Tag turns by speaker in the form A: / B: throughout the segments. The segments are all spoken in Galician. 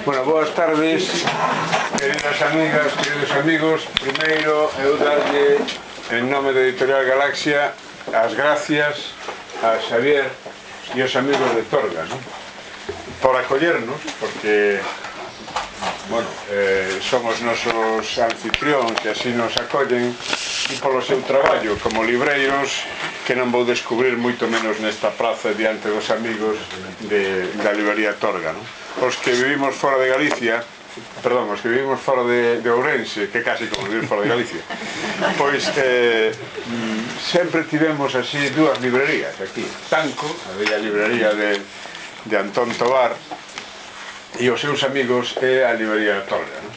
A: Bueno, boas tardes, queridas amigas, queridos amigos. Primeiro, eu darlle, en nome da Editorial Galaxia, as gracias a Xavier e os amigos de Torga, ¿no?, por acollernos, porque, bueno, son os nosos anfitrións que así nos acollen, e polo seu traballo como libreiros que non vou descubrir moito menos nesta praza diante dos amigos da librería Torga, ¿no? Os que vivimos fora de Galicia, perdón, os que vivimos fora de Ourense, que casi como vivir fora de Galicia, pois sempre tivemos así dúas librerías aquí, Tanco, a bella librería de Antón Tovar, e os seus amigos é a librería Torga, ¿no?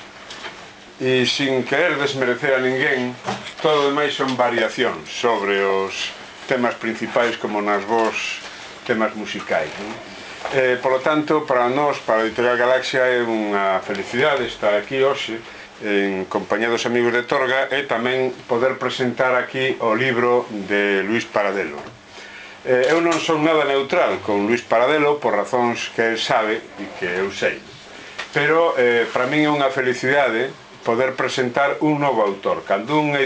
A: E sin querer desmerecer a ninguén, todo o demais son variacións sobre os temas principais, como nas vos temas musicais, ¿no? Por lo tanto, para nós, para a Editorial Galaxia, é unha felicidade estar aquí hoxe en compañía dos amigos de Torga e tamén poder presentar aquí o libro de Luís Paradelo. Eu non son nada neutral con Luís Paradelo por razóns que el sabe e que eu sei, pero para min é unha felicidade poder presentar un novo autor. Cando uns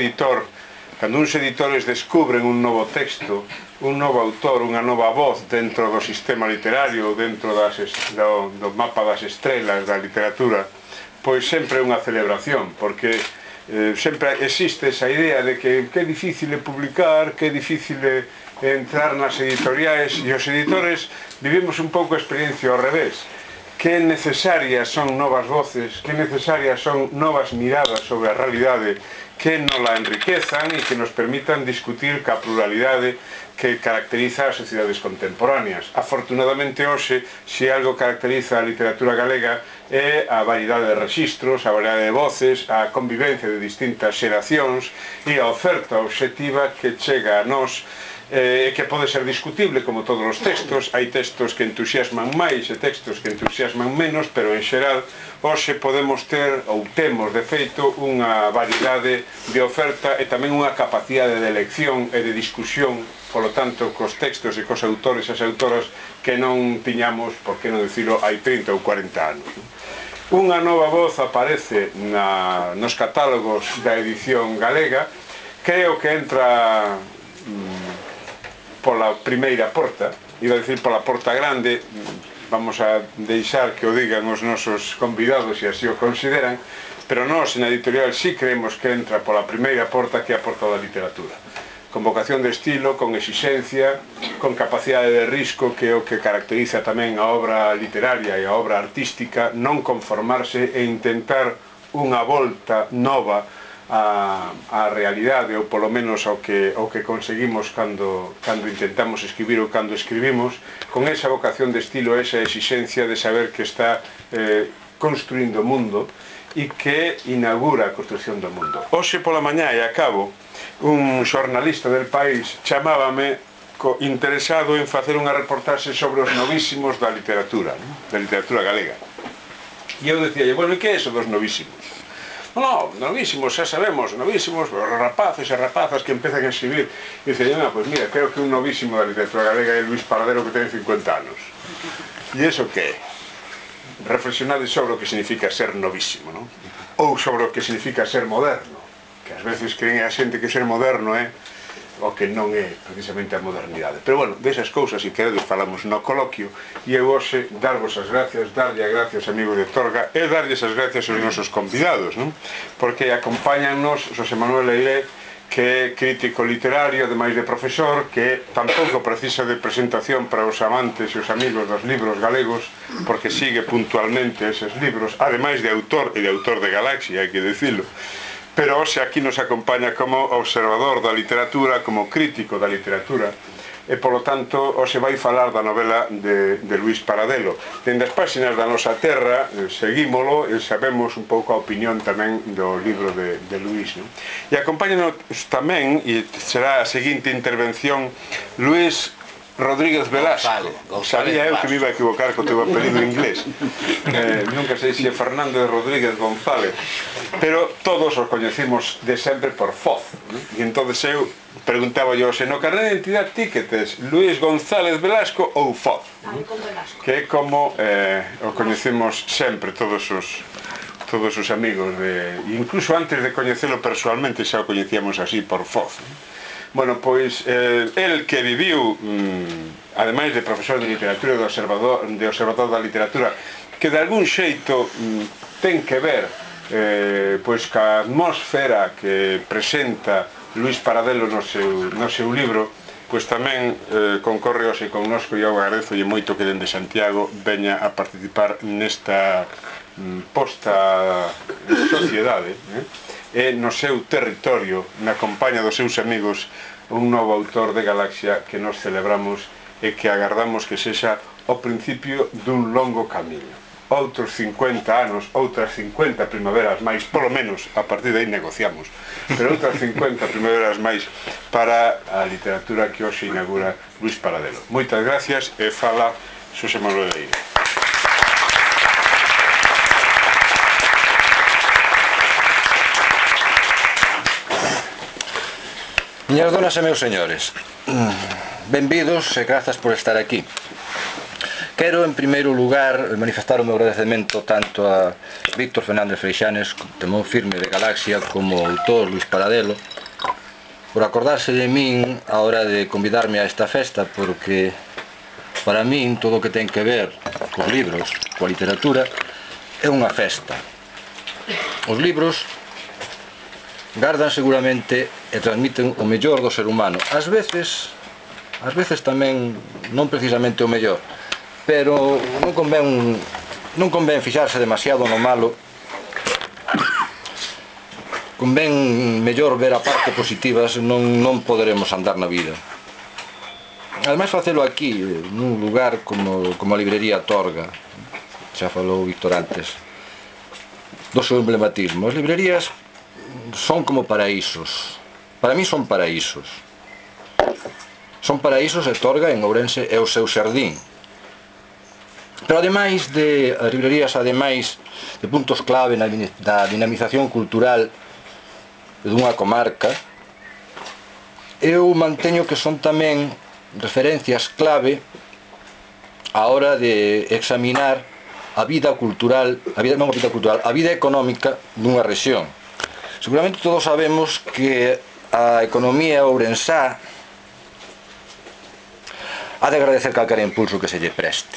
A: editores descubren un novo texto, un novo autor, unha nova voz dentro do sistema literario, dentro do mapa das estrelas da literatura, pois sempre é unha celebración, porque sempre existe esa idea de que é difícil publicar, que é difícil entrar nas editoriais, e os editores vivimos un pouco a experiencia ao revés. Que necesarias son novas voces, que necesarias son novas miradas sobre a realidade que nos la enriquezan e que nos permitan discutir ca pluralidade que caracteriza as sociedades contemporáneas. Afortunadamente hoxe, se algo caracteriza a literatura galega é a variedade de rexistros, a variedade de voces, a convivencia de distintas xeracións e a oferta obxectiva que chega a nós, que pode ser discutible como todos os textos. Hai textos que entusiasman máis e textos que entusiasman menos, pero en xeral hoxe podemos ter, ou temos de feito, unha variedade de oferta e tamén unha capacidade de elección e de discusión, polo tanto, cos textos e cos autores e as autoras que non tiñamos, por que non dicilo, hai 30 ou 40 anos. Unha nova voz aparece nos catálogos da edición galega. Creo que entra pola primeira porta, iba a dicir pola porta grande, vamos a deixar que o digan os nosos convidados e así o consideran, pero nós na editorial sí creemos que entra pola primeira porta, que é a porta da literatura, con vocación de estilo, con exixencia, con capacidade de risco, que é o que caracteriza tamén a obra literaria e a obra artística, non conformarse e intentar unha volta nova a realidade, ou polo menos ao que conseguimos cando intentamos escribir ou cando escribimos, con esa vocación de estilo, esa exixencia de saber que está construindo o mundo e que inaugura a construcción do mundo. Hoxe pola mañá e a cabo, un xornalista del País chamábame interesado en facer unha reportaxe sobre os novísimos da literatura galega. E eu decía, bueno, e que é eso dos novísimos? No, novísimos, xa sabemos, novísimos, rapaces e rapazas que empezan a escribir. E dicía, pois mira, creo que un novísimo da literatura galega é Luís Paradelo, que ten 50 anos. E iso que é? Reflexionade sobre o que significa ser novísimo, non? Ou sobre o que significa ser moderno, que ás veces creen a xente que ser moderno é o que non é precisamente a modernidade. Pero bueno, desas cousas, se queredes, falamos no coloquio, e eu hoxe darvos as gracias, darlle as gracias amigos de Torga, e darlles as gracias aos nosos convidados, non? Porque acompáñannos Xosé Manuel Leiré, que é crítico literario, ademais de profesor, que tampouco precisa de presentación para os amantes e os amigos dos libros galegos, porque sigue puntualmente eses libros, ademais de autor e de autor de Galaxia, hai que dicilo. Pero hoxe aquí nos acompaña como observador da literatura, como crítico da literatura, e polo tanto hoxe vai falar da novela de Luís Paradelo. Dende as páxinas da nosa terra seguímolo e sabemos un pouco a opinión tamén do libro de Luís, non? E acompáñanos tamén, e será a seguinte intervención, Luís Rodríguez Velasco. Sabía eu que me iba a equivocar co teu apelido inglés. Nunca sei se é Fernández Rodríguez González, pero todos os coñecimos de sempre por Foz. E entonces eu preguntaba yo, se no carnet de identidade ti que tes Luís González Velasco ou Foz? Que é como o coñecemos sempre todos os amigos, incluso antes de coñecelo personalmente xa o coñecíamos así por Foz. Bueno, pois, el que viviu, ademais de profesor de literatura de observador da literatura, que de algún xeito ten que ver pois ca atmosfera que presenta Luís Paradelo no seu libro, pois tamén concorre hoxe connosco e eu agradezolle moito que dende Santiago veña a participar nesta posta sociedade, e no seu territorio, na compañía dos seus amigos, un novo autor de Galaxia que nos celebramos e que agardamos que sexa o principio dun longo camiño. Outros 50 anos, outras 50 primaveras máis, polo menos, a partir de aí negociamos, pero outras 50 primaveras máis para a literatura que hoxe inaugura Luís Paradelo. Moitas gracias e fala Xosé Manuel Leira.
B: Miñas donas e meus señores, benvidos e grazas por estar aquí. Quero, en primeiro lugar, manifestar o meu agradecemento tanto a Víctor Fernández Freixanes, temón firme de Galaxia, como o autor Luís Paradelo, por acordarse de min a hora de convidarme a esta festa, porque para min todo o que ten que ver cos libros, coa literatura, é unha festa. Os libros gardan seguramente e transmiten o mellor do ser humano. Ás veces tamén non precisamente o mellor, pero non convén fixarse demasiado no malo. Convén mellor ver a parte positiva, senón non poderemos andar na vida. Ademais, facelo aquí, nun lugar como a librería Torga. Xa falou Víctor antes do seu emblematismo. As librerías son como paraísos. Para mí son paraísos. Son paraísos e Torga en Ourense é o seu xardín. Pero ademais de as librerías, ademais de puntos clave da dinamización cultural dunha comarca, eu manteño que son tamén referencias clave á hora de examinar a vida cultural, a vida económica dunha rexión. Seguramente todos sabemos que a economía ourensá ha de agradecer calquera impulso que se lle preste.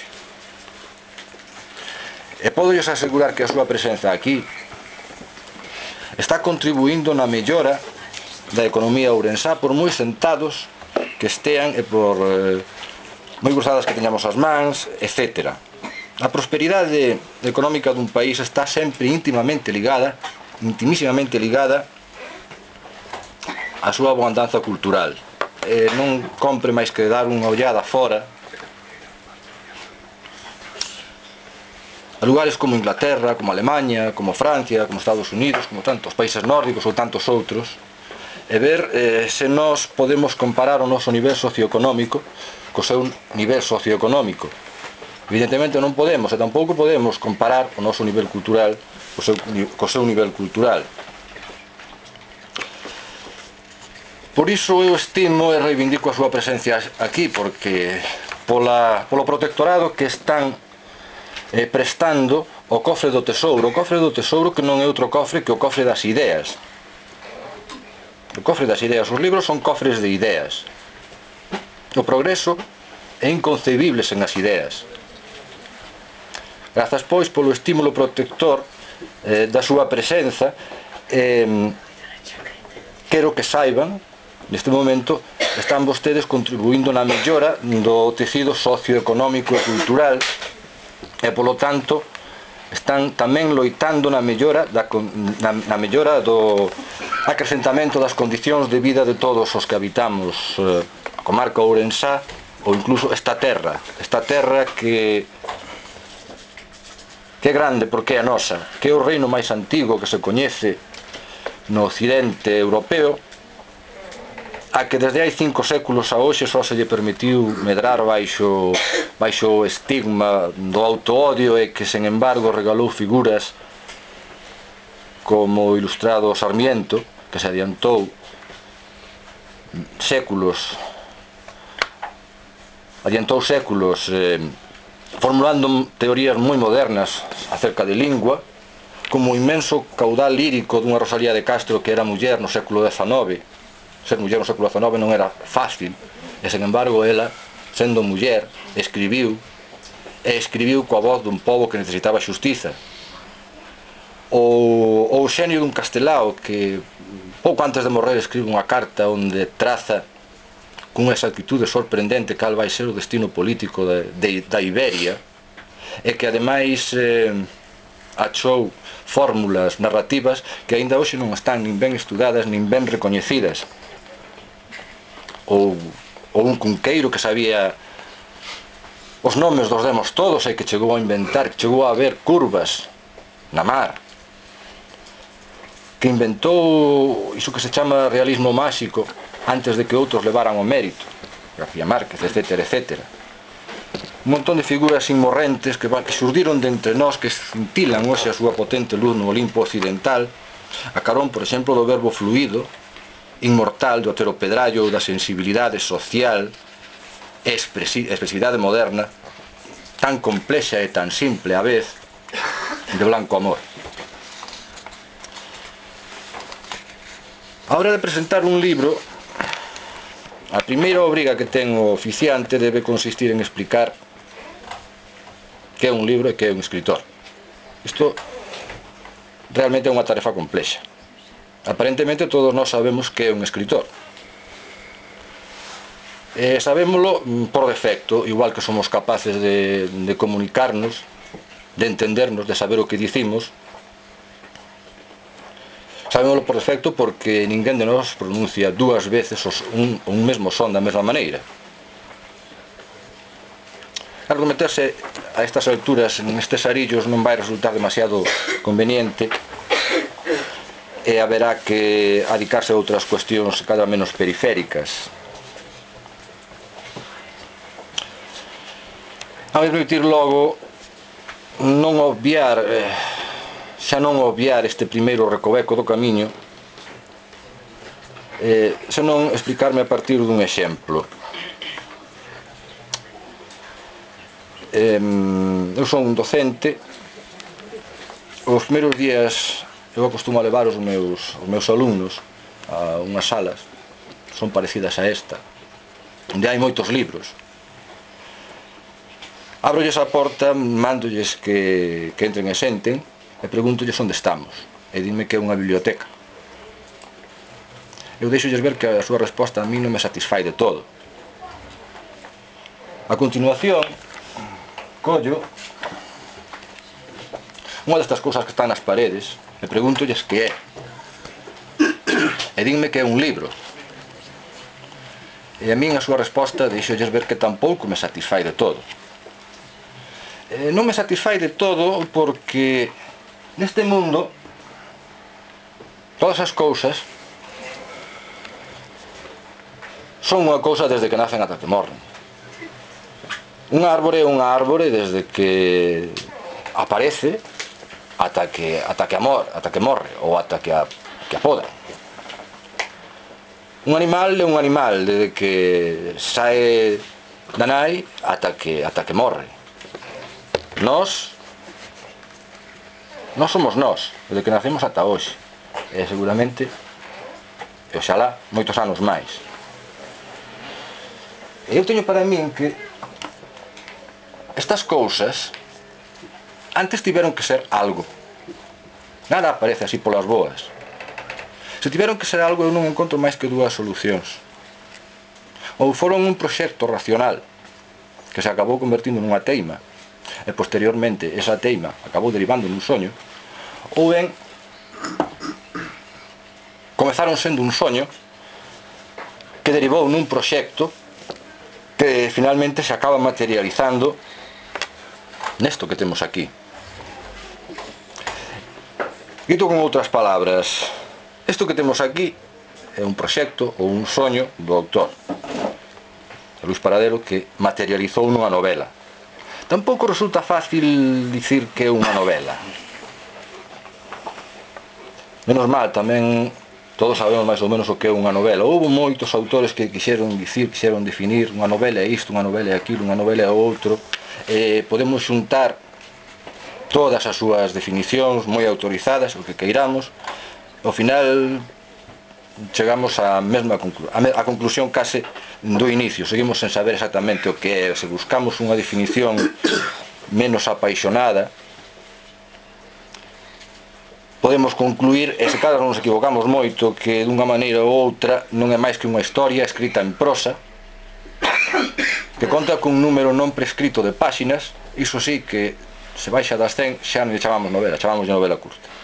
B: E podolles asegurar que a súa presenza aquí está contribuindo na mellora da economía ourensá, por moi sentados que estean e por moi cruzadas que teñamos as mans, etc. A prosperidade económica dun país está sempre intimísimamente ligada á súa abundanza cultural. Non compre máis que dar unha ollada fora a lugares como Inglaterra, como Alemaña, como Francia, como Estados Unidos, como tantos países nórdicos ou tantos outros, e ver se nós podemos comparar o noso nivel socioeconómico co seu nivel socioeconómico. Evidentemente non podemos, e tampouco podemos comparar o noso nivel cultural co seu nivel cultural. Por iso eu estimo e reivindico a súa presencia aquí, porque polo protectorado que están prestando o cofre do tesouro que non é outro cofre que o cofre das ideas. O cofre das ideas, os libros son cofres de ideas. O progreso é inconcebible sen as ideas. Grazas, pois, polo estímulo protector da súa presenza, quero que saiban, neste momento, están vostedes contribuindo na mellora do tecido socioeconómico e cultural e, polo tanto, están tamén loitando na mellora do acrecentamento das condicións de vida de todos os que habitamos a comarca ourensá ou incluso esta terra que é grande porque é nosa, que é o reino máis antigo que se coñece no occidente europeo, a que desde hai 5 séculos a hoxe só se lle permitiu medrar baixo o estigma do autoodio e que, sen embargo, regalou figuras como o ilustrado Sarmiento, que se adiantou séculos formulando teorías moi modernas acerca de lingua, como o inmenso caudal lírico dunha Rosalía de Castro que era muller no século XIX. Ser muller no século XIX non era fácil, e, sen embargo, ela, sendo muller, escribiu coa voz dun pobo que necesitaba xustiza. O xenio dun Castelao que pouco antes de morrer escribe unha carta onde traza cunha exactitude sorprendente cal vai ser o destino político da Iberia, e que ademais achou fórmulas narrativas que aínda hoxe non están nin ben estudadas nin ben recoñecidas. Ou un cunqueiro que sabía os nomes dos demos todos e que chegou a inventar, que chegou a ver curvas na mar, que inventou iso que se chama realismo máxico antes de que outros levaran o mérito, García Márquez, etcétera, etcétera. Un montón de figuras inmorrentes que xurdiron de entre nós, que cintilan hoxe a súa potente luz no Olimpo occidental, a carón, por exemplo, do verbo fluido, inmortal, do heteropedrallo, da sensibilidade social e expresividade moderna, tan complexa e tan simple á vez, de Blanco Amor. A hora de presentar un libro, a primeira obriga que ten o oficiante debe consistir en explicar que é un libro e que é un escritor. Isto realmente é unha tarefa complexa. Aparentemente todos nós sabemos que é un escritor. Sabémolo por defecto, igual que somos capaces de comunicarnos, de entendernos, de saber o que dicimos. Sabémolo por defecto porque ninguén de nós pronuncia dúas veces un mesmo son da mesma maneira. Claro, meterse a estas alturas nestes arillos non vai resultar demasiado conveniente, e haberá que adicarse a outras cuestións cada menos periféricas. A admitir logo non obviar este primeiro recoveco do camiño, senón explicarme a partir dun exemplo. Eu son un docente. Os primeiros días eu acostumo a levar os meus alumnos a unhas salas, son parecidas a esta, onde hai moitos libros. Abrolles a porta, mándolles que entren e senten, e pregúntolles onde estamos, e dinme que é unha biblioteca. Eu deixolles ver que a súa resposta a mí non me satisfai de todo. A continuación, collo unha destas cousas que están nas paredes e pregúntolles que é, e dinme que é un libro, e a min a súa resposta deixolles ver que tampouco me satisfai de todo. Non me satisfai de todo porque neste mundo todas as cousas son unha cousa desde que nacen ata que morren. Unha árbore é unha árbore desde que aparece ata que morre ou ata que a poda. Un animal é un animal desde que sae da nai ata que morre. Nós somos nós desde que nacemos ata hoxe, e seguramente, e oxalá, moitos anos máis. E eu teño para min que estas cousas antes tiveron que ser algo. Nada aparece así polas boas. Se tiveron que ser algo, eu non encontro máis que dúas solucións. Ou foron un proxecto racional que se acabou convertindo nunha teima, e posteriormente esa teima acabou derivando nun soño, ou ben comezaron sendo un soño que derivou nun proxecto que finalmente se acaba materializando nesto que temos aquí. Dito con outras palabras, isto que temos aquí é un proxecto ou un soño do autor, Luís Paradelo, que materializou nunha novela. Tampouco resulta fácil dicir que é unha novela. Menos mal, tamén todos sabemos máis ou menos o que é unha novela. Houve moitos autores que quixeron dicir, quixeron definir unha novela é isto, unha novela é aquilo, unha novela é outro. Podemos xuntar todas as súas definicións moi autorizadas, o que queiramos. Ao final chegamos á mesma a conclusión case do inicio. Seguimos sen saber exactamente o que é. Se buscamos unha definición menos apaixonada, podemos concluir, e se cada nos equivocamos moito, que dunha maneira ou outra non é máis que unha historia escrita en prosa que conta cun número non prescrito de páxinas. Iso sí que se baixa das 100 xa non lle chamamos novela, chamamos novela curta.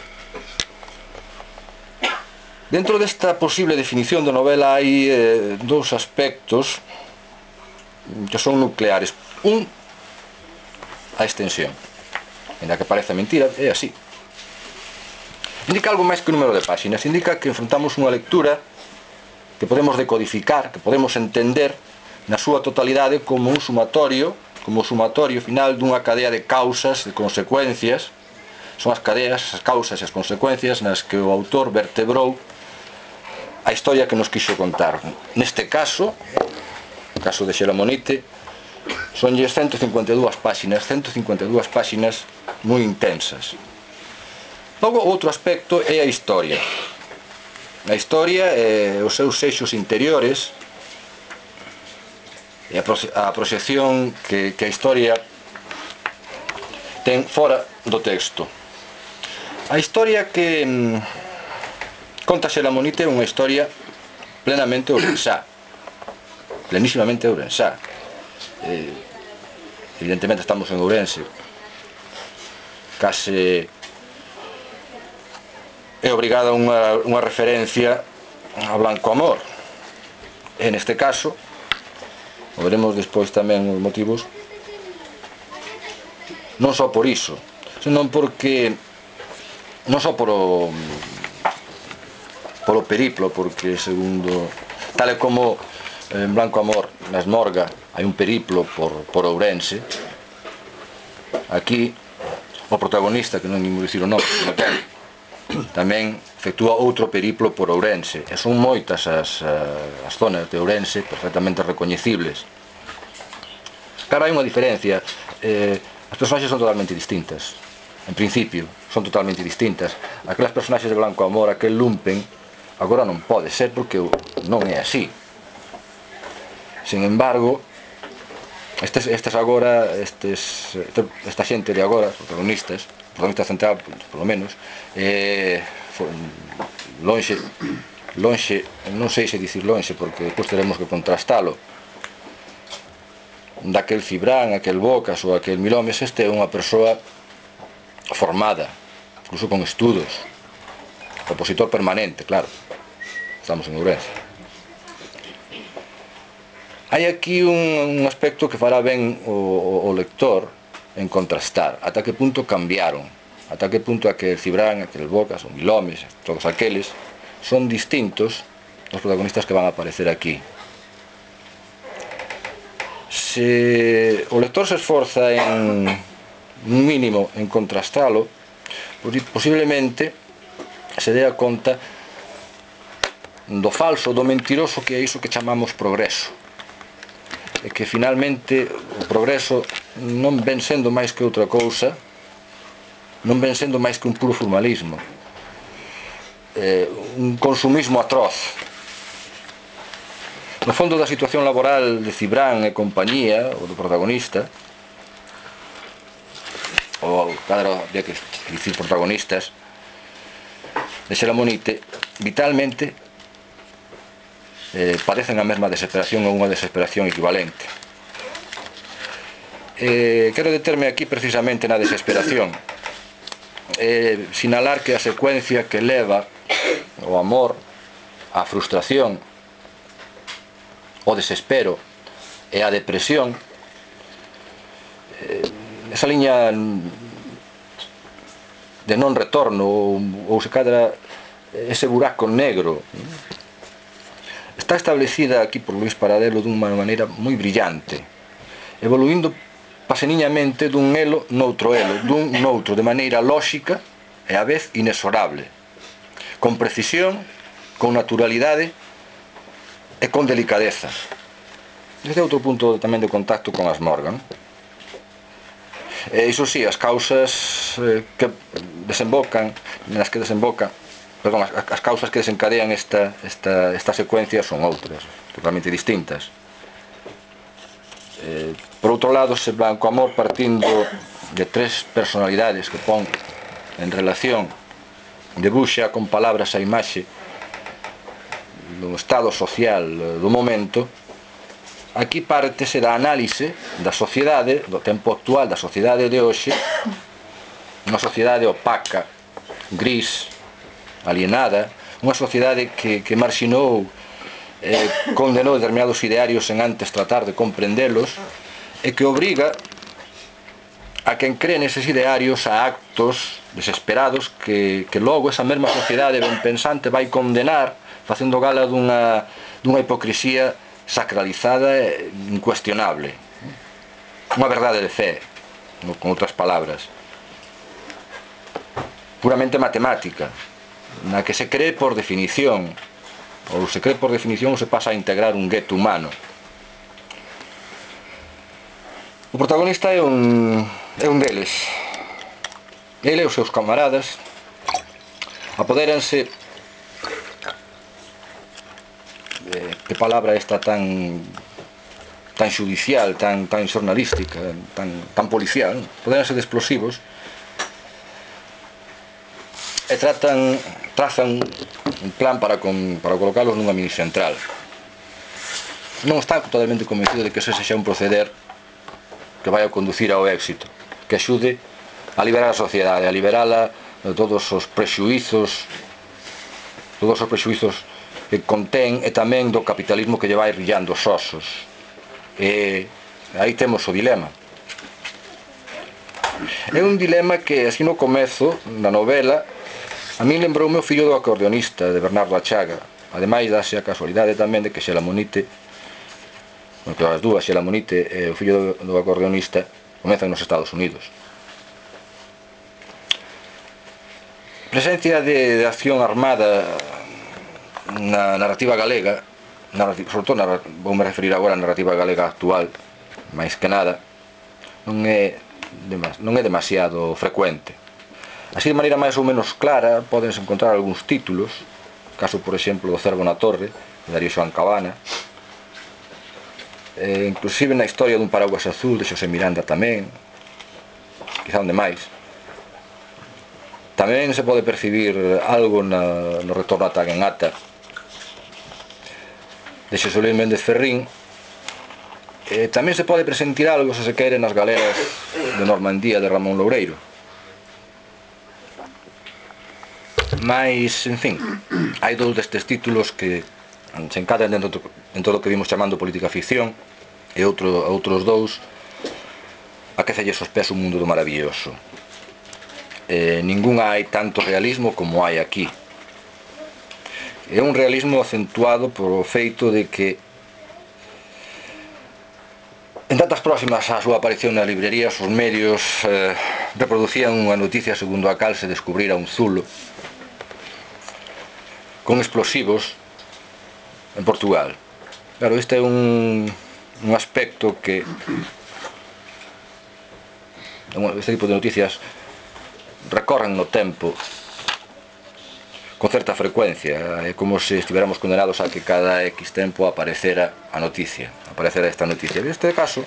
B: Dentro desta posible definición de novela hai dous aspectos que son nucleares. Un, a extensión. En la que parece mentira, é así. Indica algo máis que un número de páxinas. Indica que enfrontamos unha lectura que podemos decodificar, que podemos entender na súa totalidade como un sumatorio, como o sumatorio final dunha cadea de causas, de consecuencias. Son as cadeas, as causas e as consecuencias nas que o autor vertebrou a historia que nos quixo contar. Neste caso, o caso de Xelamonite, son 152 páxinas moi intensas. Logo, outro aspecto é a historia. A historia e os seus eixos interiores e a proxección que a historia ten fora do texto. A historia que conta Xelamonite é unha historia plenamente ourensá, plenísimamente ourensá. Evidentemente estamos en Ourense, case é obrigada unha referencia a Blanco Amor, e neste caso, o veremos despois tamén os motivos, non só por iso, senón porque non só polo periplo, porque segundo, tal e como en Blanco Amor, na Esmorga, hai un periplo por Ourense, aquí o protagonista, que non imos dicir o nome, tamén efectúa outro periplo por Ourense, e son moitas as zonas de Ourense perfectamente recoñecibles. Claro, hai unha diferencia, as personaxes son totalmente distintas, en principio son totalmente distintas. Aquelas personaxes de Blanco Amor, aquel lumpen, agora non pode ser porque non é así. Sin embargo, esta xente de agora, os protagonistas central, polo menos, lonxe, non sei se dicir lonxe porque depois teremos que contrastalo, daquel Cibrán, aquel Bocas ou aquel Milomes. Este é unha persoa formada, incluso con estudos, opositor permanente, claro, estamos en Ourense. Hai aquí un aspecto que fará ben o lector en contrastar ata que punto cambiaron, ata que punto aquel Cibrán, aquel Bocas, o Milomes, todos aqueles son distintos dos protagonistas que van a aparecer aquí. Se o lector se esforza en un mínimo en contrastalo, posiblemente se dea conta do falso, do mentiroso que é iso que chamamos progreso, e que finalmente o progreso non ven sendo máis que outra cousa, non ven sendo máis que un puro formalismo, un consumismo atroz. No fondo da situación laboral de Cibrán e compañía, o do protagonista, ou cada había que dicir protagonistas, de Xelamonite, vitalmente padecen a mesma desesperación ou unha desesperación equivalente. Quero determe aquí precisamente na desesperación, sinalar que a secuencia que leva o amor, a frustración, o desespero e a depresión, esa liña de non retorno, ou se cadra ese buraco negro está establecida aquí por Luís Paradelo dunha maneira moi brillante, evoluindo paseniñamente dun elo noutro de maneira lóxica e a vez inexorable, con precisión, con naturalidade e con delicadeza. Este é outro punto tamén de contacto con as Morgan. E iso sí, as causas que desembocan, as causas que desencadean esta secuencia son outras, totalmente distintas. Por outro lado, ese Blanco Amor, partindo de tres personalidades que pon en relación, debuxa con palabras a imaxe do estado social do momento. Aquí partese da análise da sociedade, do tempo actual, da sociedade de hoxe, unha sociedade opaca, gris, alienada, unha sociedade que marxinou, condenou determinados idearios sen antes tratar de comprendelos, e que obriga a quen cree neses idearios a actos desesperados que logo esa mesma sociedade ben pensante vai condenar, facendo gala dunha hipocrisía sacralizada e incuestionable, unha verdade de fe, con outras palabras, puramente matemática, na que se cree por definición, ou se cree por definición ou se pasa a integrar un gueto humano. O protagonista é un deles. Ele e os seus camaradas apodéranse, que palabra esta tan xudicial, tan xornalística, tan policial, apodéranse de explosivos e trazan un plan para colocalos nunha mini central. Non está totalmente convencido de que ese sexa un proceder que vai a conducir ao éxito, que axude a liberar a sociedade, a liberala de todos os prexuízos que contén, e tamén do capitalismo que lle vai rillando os osos. E aí temos o dilema. É un dilema que, así no comezo da novela, a min lembroume o Fillo do acordeonista, de Bernardo Achaga. Ademais, dase a casualidade tamén de que Xelamonite, as dúas, Xelamonite e o Fillo do acordeonista, comezan nos Estados Unidos. Presencia de acción armada na narrativa galega, sobre todo voume referir agora á narrativa galega actual, máis que nada, non é demasiado frecuente. Así, de maneira máis ou menos clara, podense encontrar algúns títulos, caso, por exemplo, do Cervo na Torre, de Darío Xoán Cabana, inclusive na Historia dun Paraguas Azul, de Xosé Miranda tamén, quizá onde máis. Tamén se pode percibir algo no Retorno a Taguenata, de Xosé Luís Méndez Ferrín. Tamén se pode presentir algo, se quere, nas galeras de Normandía de Ramón Loureiro. Mais, en fin, hai dous destes títulos que se encadran dentro do que vimos chamando política ficción, e outros dous aquecelles os pés un mundo do maravilloso. Ningún hai tanto realismo como hai aquí. É un realismo acentuado polo feito de que en datas próximas á súa aparición nas librerías os medios reproducían unha noticia segundo a cal se descubrira un zulo con explosivos en Portugal. Claro, este é un aspecto que este tipo de noticias recorren no tempo con certa frecuencia. É como se estiveramos condenados a que cada X tempo aparecera esta noticia. Neste caso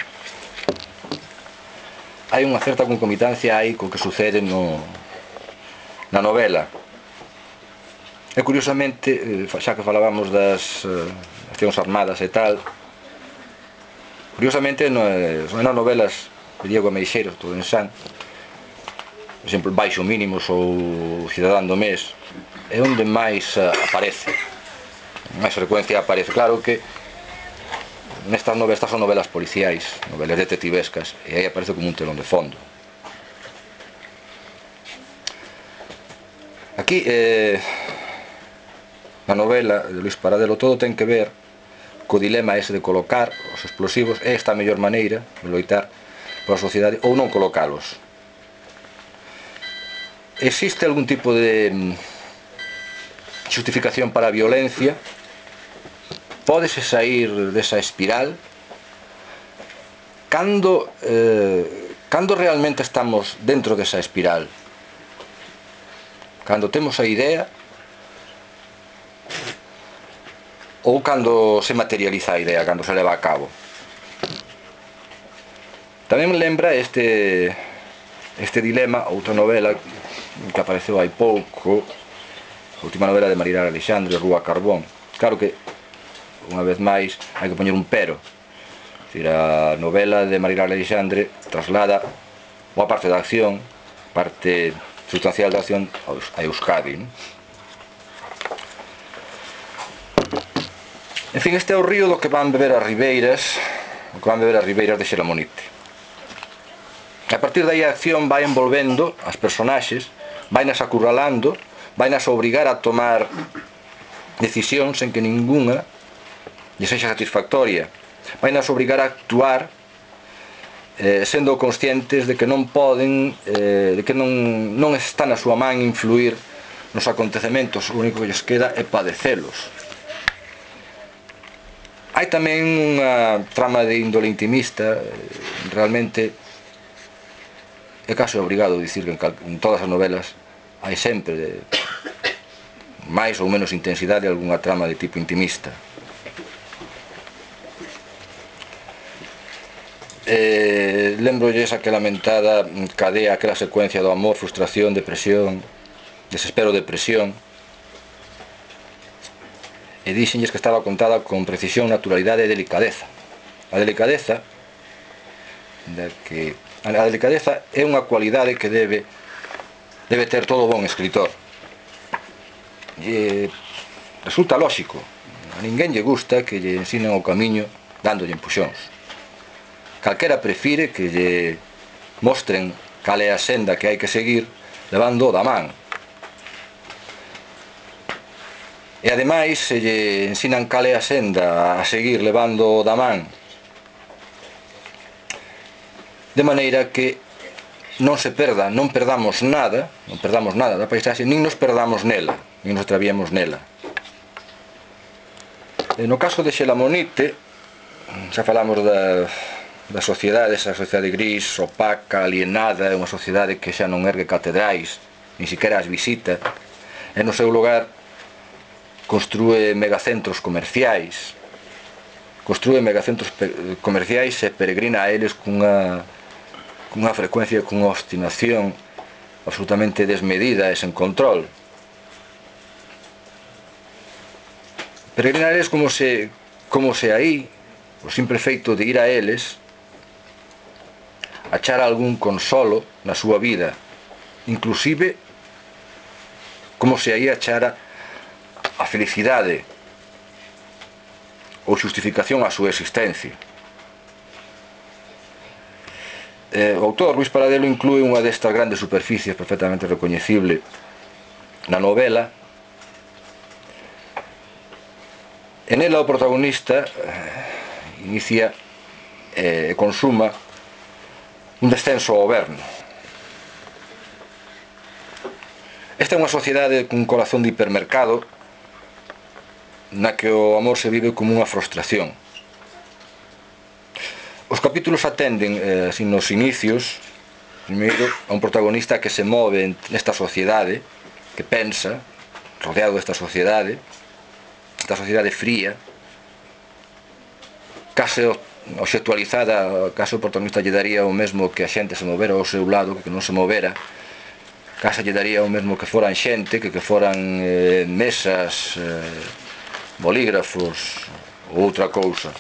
B: hai unha certa concomitancia aí co que sucede na novela. E curiosamente, xa que falábamos das accións armadas e tal, curiosamente nas novelas de Diego Ameixeiros, todo en San, por exemplo, Baixo Mínimos ou Cidadán do Mes, é onde máis aparece, máis frecuencia aparece. Claro que nestas novelas son novelas policiais, novelas detectivescas, e aí aparece como un telón de fondo. Aquí, na novela de Luís Paradelo, todo ten que ver co dilema ese de colocar os explosivos é esta a mellor maneira de loitar pola sociedade ou non colocalos. Existe algún tipo de xustificación para a violencia? Pódese sair desa espiral? Cando realmente estamos dentro desa espiral? Cando temos a idea ou cando se materializa a idea, cando se leva a cabo? Tamén me lembra este dilema, outra novela que apareceu hai pouco, a última novela de Marilar Alexandre, Rúa Carbón. Claro que, unha vez máis, hai que poñer un pero. É dicir, a novela de Marilar Alexandre traslada boa parte da acción, parte sustancial da acción, a Euskadi, non? En fin, este é o río do que van beber as ribeiras, de Xelamonite. A partir dai a acción vai envolvendo as personaxes, vainas acurralando, vainas obrigar a tomar decisións en que ninguna lle sexa satisfactoria, vainas obrigar a actuar sendo conscientes de que non poden, de que non está na súa man influir nos acontecementos, o único que lles queda é padecelos. Hai tamén unha trama de índole intimista, realmente é case obrigado dicir que en todas as novelas hai sempre máis ou menos intensidade algunha trama de tipo intimista. Lembrolles aquela lamentada cadea, aquela secuencia do amor, frustración, depresión, desespero, depresión, e dixenlles que estaba contada con precisión, naturalidade e delicadeza. A delicadeza é unha cualidade que debe ter todo bon escritor. E resulta lóxico, a ninguén lle gusta que lle ensinen o camiño dándolle empuxóns. Calquera prefire que lle mostren cal é a senda que hai que seguir levando da man. E ademais se lle ensinan cal é a senda a seguir levando da man, de maneira que non perdamos nada da paisaxe, nin nos perdamos nela, nin nos extraviemos nela. No caso de Xelamonite, xa falamos da sociedade, esa sociedade gris, opaca, alienada, unha sociedade que xa non ergue catedrais, nin siquiera as visita, e no seu lugar construe megacentros comerciais e peregrina a eles cunha frecuencia, cunha obstinación absolutamente desmedida e sen control. Peregrina a eles como se aí, o simple feito de ir a eles, achara algún consolo na súa vida, inclusive como se aí achara a felicidade ou xustificación á súa existencia. O autor Luis Paradelo inclúe unha destas grandes superficies perfectamente recoñecible na novela, e nela o protagonista inicia e consuma un descenso ao Averno. Esta é unha sociedade cun corazón de hipermercado na que o amor se vive como unha frustración. Os capítulos atenden, así nos inicios, primeiro, a un protagonista que se move nesta sociedade, que pensa, rodeado desta sociedade, esta sociedade fría, case obxectualizada, case o protagonista lle daría o mesmo que a xente se movera ao seu lado, que non se movera, case lle daría o mesmo que foran xente, que foran mesas, bolígrafos ou outra cousa.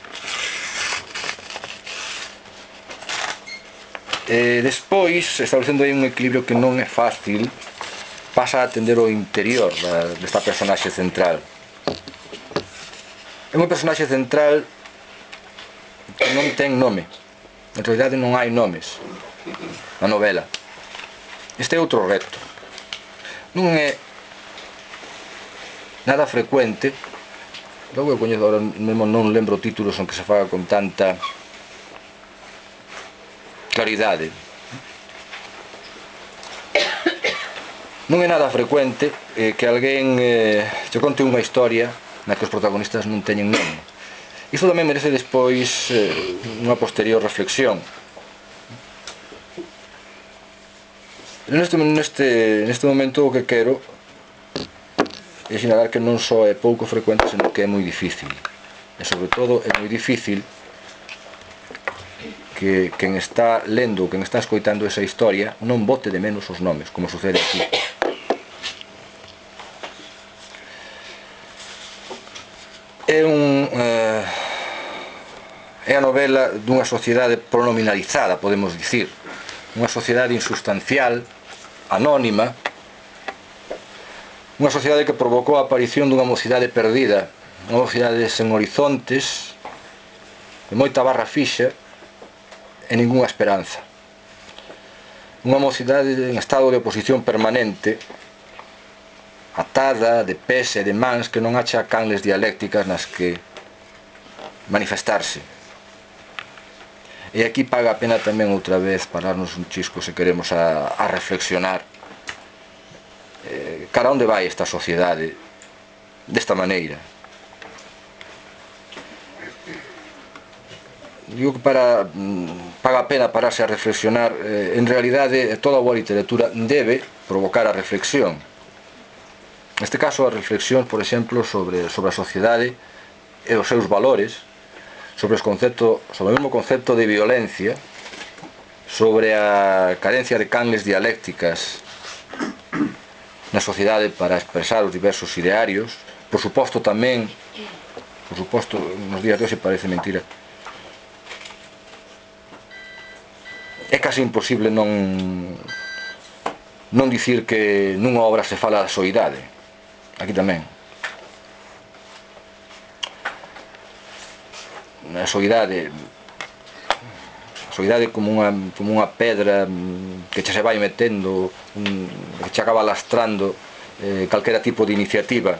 B: Despois, establecendo aí un equilibrio que non é fácil, pasa a atender o interior desta personaxe central. É un personaxe central que non ten nome. En realidade non hai nomes na novela. Este é outro reto. Non é nada frecuente Logo eu coñezo, agora mesmo non lembro títulos en que se faga con tanta claridade. Non é nada frecuente que alguén te conte unha historia na que os protagonistas non teñen nome. Isto tamén merece despois unha posterior reflexión. Neste momento o que quero é sinalar que non só é pouco frecuente, senón que é moi difícil. E sobre todo é moi difícil que quen está lendo, quen está escoitando esa historia non bote de menos os nomes, como sucede aquí. É a novela dunha sociedade pronominalizada, podemos dicir, unha sociedade insubstancial, anónima, unha sociedade que provocou a aparición dunha mocidade perdida, unha mocidade sen horizontes, de moita barra fixa e ningunha esperanza, unha mocidade en estado de oposición permanente, atada de pés e de mans que non acha canles dialécticas nas que manifestarse. E aquí paga a pena tamén outra vez pararnos un chisco se queremos a reflexionar cara onde vai esta sociedade desta maneira. Digo que paga a pena pararse a reflexionar. En realidade toda boa literatura debe provocar a reflexión. Neste caso a reflexión, por exemplo, sobre a sociedade e os seus valores, sobre o mesmo concepto de violencia, sobre a carencia de canles dialécticas na sociedade para expresar os diversos idearios, por suposto tamén, nos días de hoxe parece mentira, é casi imposible non dicir que nunha obra se fala da soidade. Aquí tamén a soidade como unha pedra que che se vai metendo, que che acaba lastrando calquera tipo de iniciativa.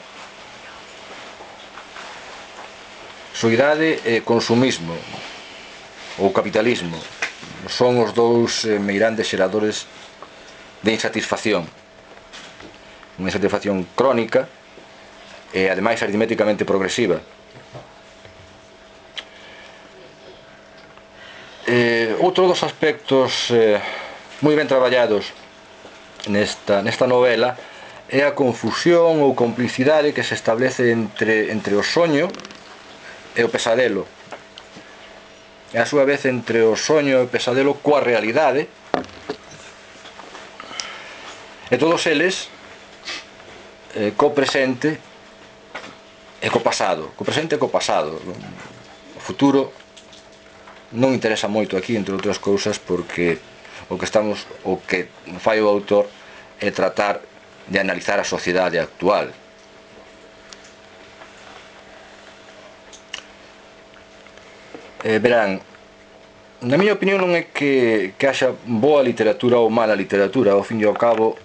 B: Soidade e consumismo ou capitalismo son os dous meirandes xeradores de insatisfacción, unha insatisfacción crónica e ademais aritméticamente progresiva. Outro dos aspectos moi ben traballados nesta novela é a confusión ou complicidade que se establece entre o soño e o pesadelo, e a súa vez entre o soño e o pesadelo coa realidade, e todos eles co presente e co pasado. Co presente e co pasado. O futuro non interesa moito aquí, entre outras cousas, porque o que fai o autor é tratar de analizar a sociedade actual. Verán, na miña opinión non é que haxa boa literatura ou mala literatura. Ao fin e ao cabo,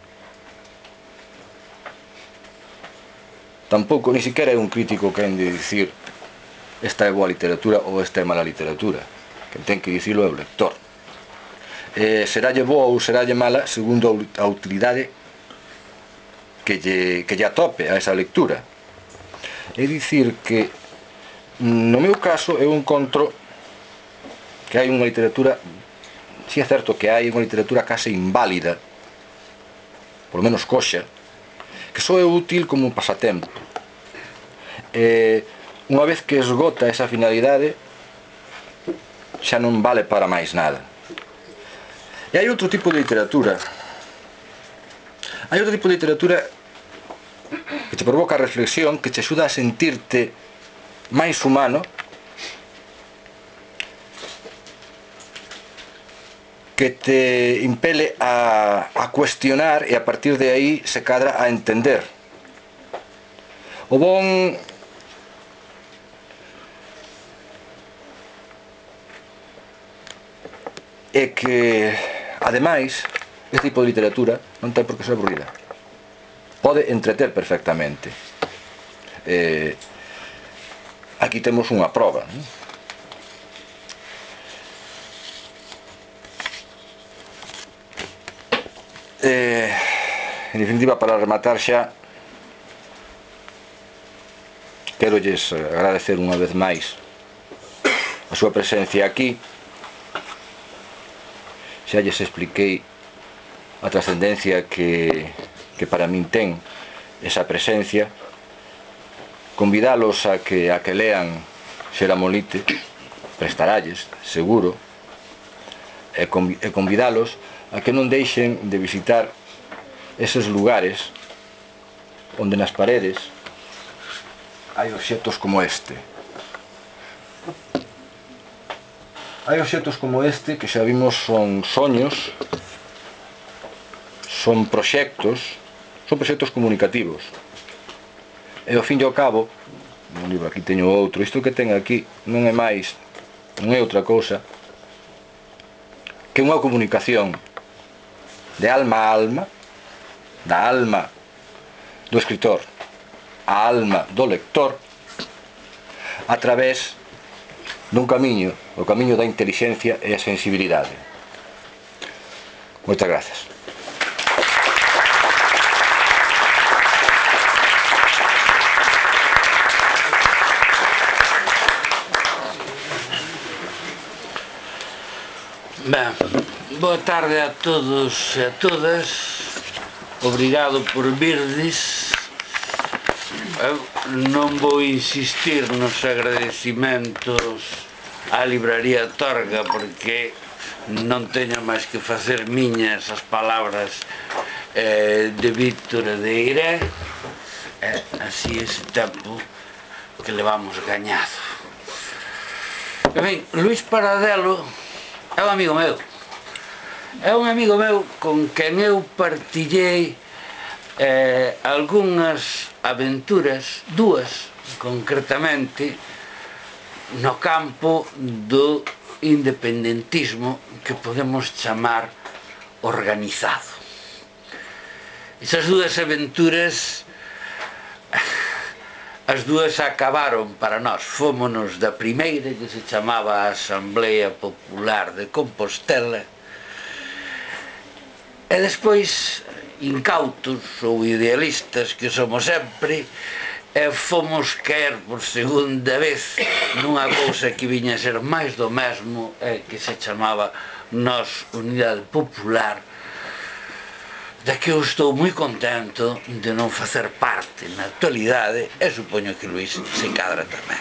B: tampouco, ni siquiera é un crítico que ten de dicir esta é boa literatura ou esta é mala literatura. Quen ten que dicilo é o lector. Seralle boa ou seralle mala segundo a utilidade que lle atope a esa lectura. É dicir que no meu caso eu encontro que hai unha literatura, si é certo que hai unha literatura case inválida, por lo menos coxa, que só é útil como un pasatempo. Unha vez que esgota esa finalidade, xa non vale para máis nada. E hai outro tipo de literatura. Hai outro tipo de literatura que te provoca a reflexión, que te axuda a sentirte máis humano, que te impele a cuestionar e a partir de aí se cadra a entender. O bon é que, ademais, este tipo de literatura non ten por que ser aburrida. Pode entreter perfectamente. aquí temos unha proba, non? En definitiva, para rematar xa, quero lles agradecer unha vez máis a súa presencia aquí. Xa lles expliquei a trascendencia que para min ten esa presencia. Convidalos a que lean Xeramolite, prestaralles, seguro, e convidalos a que non deixen de visitar eses lugares onde nas paredes hai obxectos como este. Hai obxectos como este que xa vimos son soños, son proxectos comunicativos. E ao fin e ao cabo, no libro aquí teño outro, isto que ten aquí non é máis, non é outra cousa que unha comunicación de alma a alma, da alma do escritor a alma do lector, a través dun camiño, o camiño da intelixencia e a sensibilidade. Moitas grazas.
C: Ben, boa tarde a todos e a todas. Obrigado por virdes. Non vou insistir nos agradecimentos á Libraría Torga, porque non teño máis que facer miñas as palabras de Víctor e de Iré. Así ese tempo que levamos gañado. En fin, Luís Paradelo é un amigo meu. É un amigo meu con quen eu partillei algunhas aventuras, dúas concretamente, no campo do independentismo que podemos chamar organizado. Esas dúas aventuras, as dúas acabaron para nós. Fómonos da primeira, que se chamaba Asamblea Popular de Compostela, e despois, incautos ou idealistas que somos sempre, fomos caer por segunda vez nunha cousa que viña a ser máis do mesmo, que se chamaba Nós Unidade Popular, da que eu estou moi contento de non facer parte na actualidade, e supoño que Luís se cadra tamén.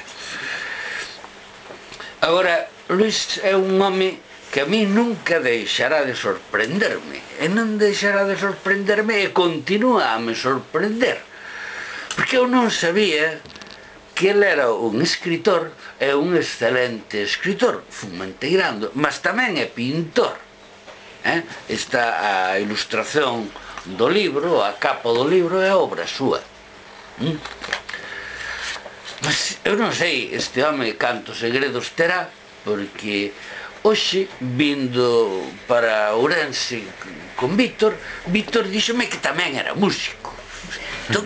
C: Agora, Luís é un home que a mí nunca deixará de sorprenderme, e non deixará de sorprenderme, e continúa a me sorprender, porque eu non sabía que ele era un escritor, e un excelente escritor, fumanteirando, mas tamén é pintor. Esta a ilustración do libro, a capa do libro, é obra súa. Mas eu non sei este home cantos segredos terá, porque hoxe, vindo para Ourense con Víctor díxome que tamén era músico. Entón,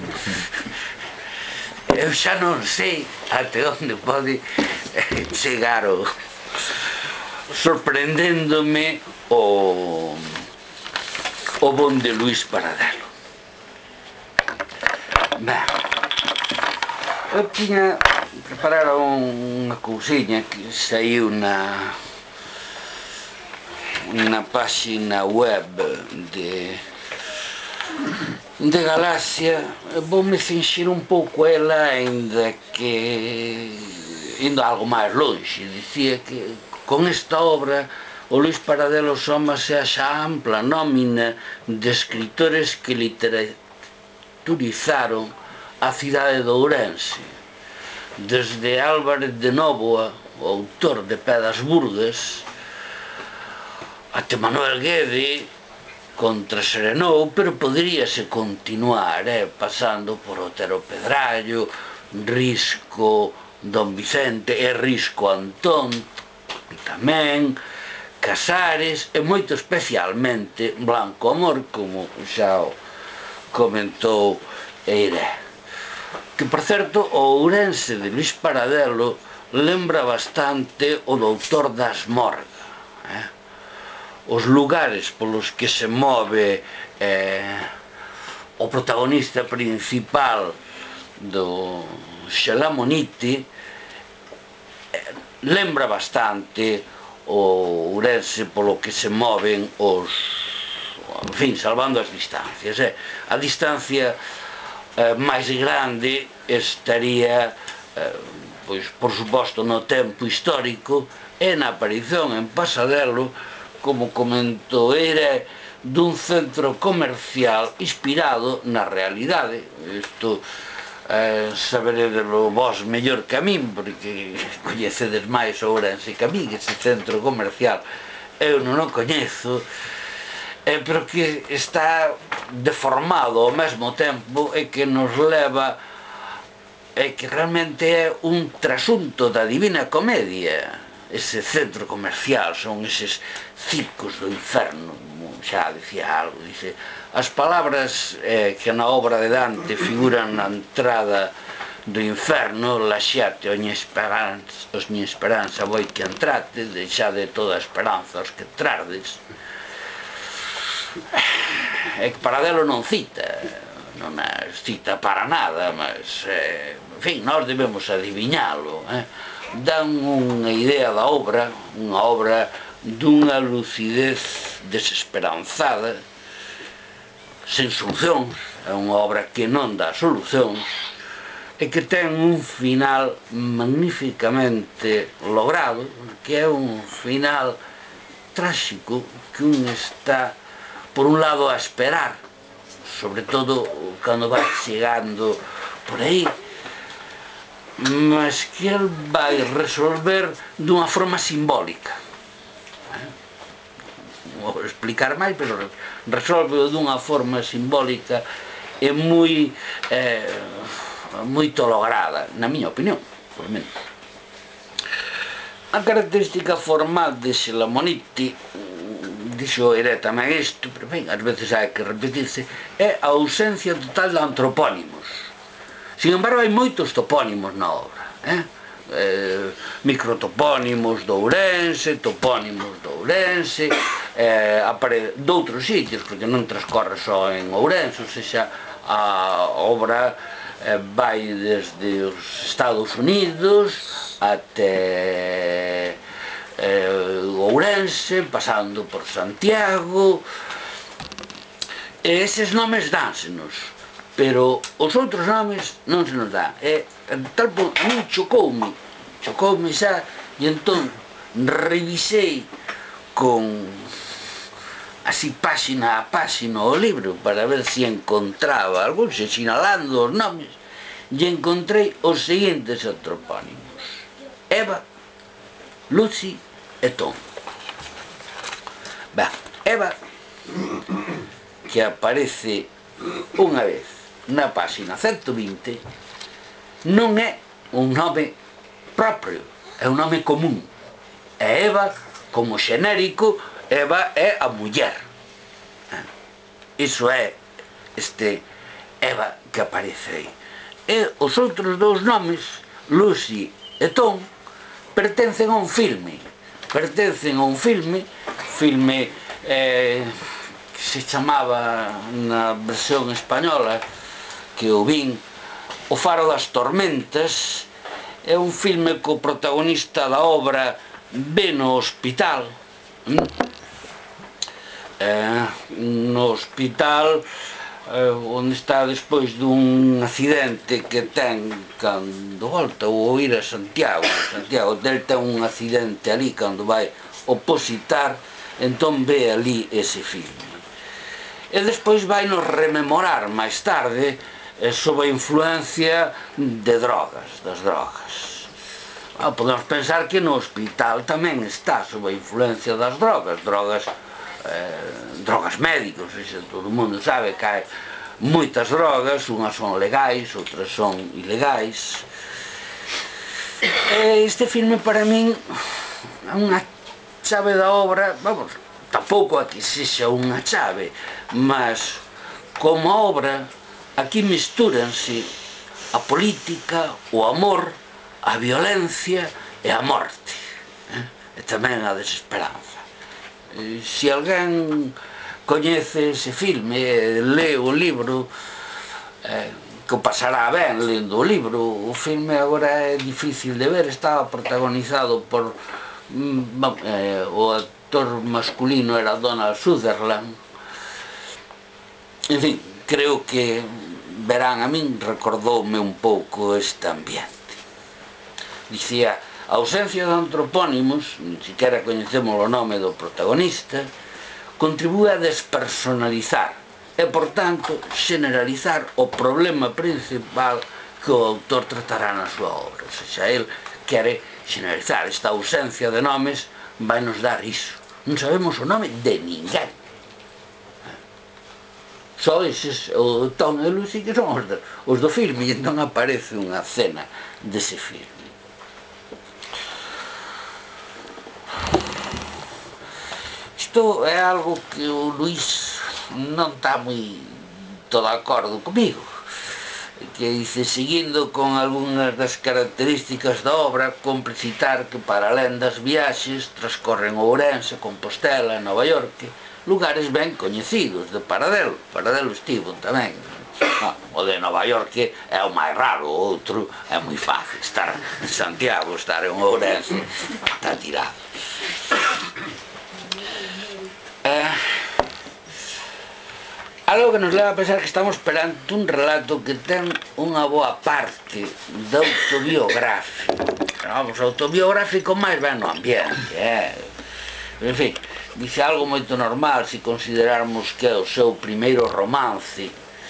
C: eu xa non sei até onde pode chegar o sorprendéndome o bon de Luís Paradelo. Ben, eu tiña preparado unha cousiña que saiu na páxina web de Galaxia. Voume finxir un pouco ela, aínda que indo algo máis longe. Dicía que con esta obra o Luís Paradelo sómase a xa ampla nómina de escritores que literaturizaron a cidade de Ourense, desde Álvarez de Nóvoa, o autor de Pedas Burgas, até Manuel Guede, contraserenou, pero poderíase continuar, pasando por Otero Pedrallo, Risco Don Vicente e Risco Antón tamén, Casares e moito especialmente Blanco Amor, como xa comentou Eiré. Que, por certo, o Ourense de Luís Paradelo lembra bastante o Doutor das Morgas. Os lugares polos que se move o protagonista principal do Xalamonite lembra bastante o Ourense polo que se moven os, en fin, salvando as distancias. A distancia máis grande estaría, pois, por suposto, no tempo histórico e na aparición en Pasadelo, como comentou, era dun centro comercial inspirado na realidade. Isto saberedelo vos mellor que a min, porque coñecedes máis Ourense que a min. Ese centro comercial eu non o coñezo, pero que está deformado ao mesmo tempo e que nos leva, e que realmente é un trasunto da Divina Comedia. Ese centro comercial son eses circos do inferno, xa dicía algo, dice, as palabras que na obra de Dante figuran na entrada do inferno: laxate oña esperanza voi que entrate, deixade toda a esperanza os que trardes. É que Paradelo non cita, non cita para nada, mas, en fin, nós debemos adiviñalo. Dan unha idea da obra, unha obra dunha lucidez desesperanzada, sen solucións, é unha obra que non dá solucións e que ten un final magníficamente logrado, que é un final tráxico que un está, por un lado, a esperar, sobre todo cando vai chegando por aí, mas que el vai resolver dunha forma simbólica. Non vou explicar máis, pero resolve dunha forma simbólica e moito lograda, na miña opinión, por menos. A característica formal de Xalamonite, dixo Heré tamén isto, pero ben, ás veces hai que repetirse, é a ausencia total de antropónimos. Sin embargo, hai moitos topónimos na obra, microtopónimos do Ourense, topónimos do Ourense, doutros sitios, porque non transcorre só en Ourense, ou seja, a obra vai desde os Estados Unidos até Ourense, pasando por Santiago, e eses nomes dánsenos, pero os outros nomes non se nos dá. Tal ponto, a mí chocoume xa, e entón revisei con así páxina a páxina o libro para ver se encontraba algún, sinalando os nomes, e encontrei os seguintes antropónimos: Eva, Lucy e Tom. Eva, que aparece unha vez na páxina 120, non é un nome propio, é un nome común. E Eva, como xenérico, Eva é a muller. Iso é este Eva que aparece aí. E os outros dous nomes, Lucy e Tom, pertencen a un filme. Que se chamaba, na versión española que o vin, O faro das tormentas. É un filme co protagonista da obra ve no hospital, no hospital onde está despois dun accidente que ten cando volta ou ir a Santiago. Del ten un accidente ali cando vai opositar, entón ve ali ese filme. E despois vai nos rememorar máis tarde sob a influencia de drogas, das drogas. Podemos pensar que no hospital tamén está sob a influencia das drogas, drogas médicos, todo o mundo sabe que hai moitas drogas, unhas son legais, outras son ilegais. Este filme para min é unha chave da obra, vamos, tampouco a que sexa unha chave, mas como a obra aquí mistúranse a política, o amor, a violencia e a morte, e tamén a desesperanza. Se alguén coñece ese filme, lee o libro, que o pasará ben lendo o libro. O filme agora é difícil de ver, estaba protagonizado por o actor masculino era Donald Sutherland. En fin, creo que verán, a min recordoume un pouco este ambiente. Dicía, a ausencia de antropónimos, ni siquiera coñecemos o nome do protagonista, contribúe a despersonalizar e, por tanto, generalizar o problema principal que o autor tratará na súa obra. O sea, el quere generalizar. Esta ausencia de nomes vai nos dar iso. Non sabemos o nome de ninguén. Só eses, o Tom e Lucy, que son os do filme, e entón aparece unha cena dese filme. Isto é algo que o Luís non está moi todo de acordo comigo, que dice, seguindo con algunhas das características da obra, compre citar que para alén das viaxes transcorren Ourense, Compostela, Nova York, lugares ben coñecidos de Paradelo. Paradelo estivo tamén. O de Nova York é o máis raro, o outro é moi fácil, estar en Santiago, estar en Ourense, está tirado. Algo que nos leva a pensar que estamos perante un relato que ten unha boa parte de autobiográfico. Vamos, autobiográfico máis ben no ambiente, En fin, dice algo moito normal se considerarmos que é o seu primeiro romance.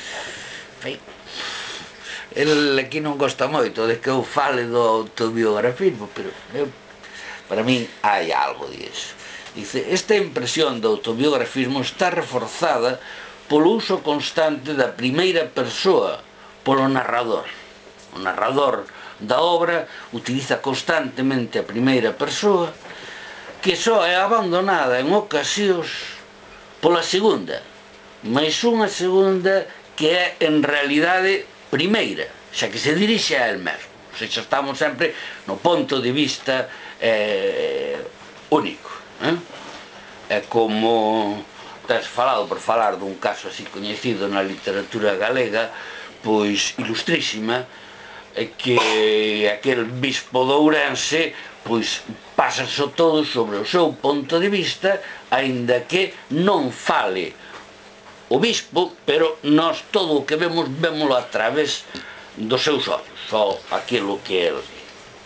C: El aquí non gosta moito de que eu fale do autobiografismo, pero para min hai algo disso. Dice, esta impresión do autobiografismo está reforzada polo uso constante da primeira persoa polo narrador. O narrador da obra utiliza constantemente a primeira persoa, que só é abandonada en ocasións pola segunda, mas unha segunda que é en realidade primeira, xa que se dirixe a el mesmo. O sea, estamos sempre no ponto de vista único. É como tes falado, por falar dun caso así coñecido na literatura galega, pois ilustrísima, que aquel bispo de Ourense pois pásase todo sobre o seu ponto de vista, aínda que non fale o bispo, pero nós todo o que vemos, vémolo a través dos seus ollos, só aquilo que el ve.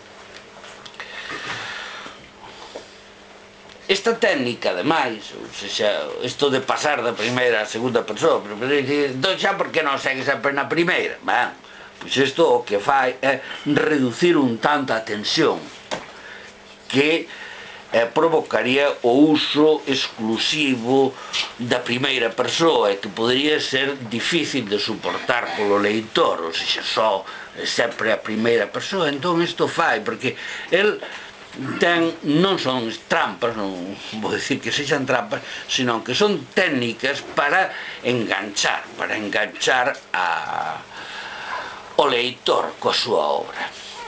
C: Esta técnica, ademais, ou seja, isto de pasar da primeira á segunda persoa, entón xa por que non segue sempre na primeira? Ben, pois isto o que fai é reducir un tanto a tensión que provocaría o uso exclusivo da primeira persoa e que podría ser difícil de soportar polo leitor, ou seja, só sempre a primeira persoa. Entón isto fai, porque el non son trampas, non vou dicir que sexan trampas, senón que son técnicas para enganchar o leitor coa súa obra.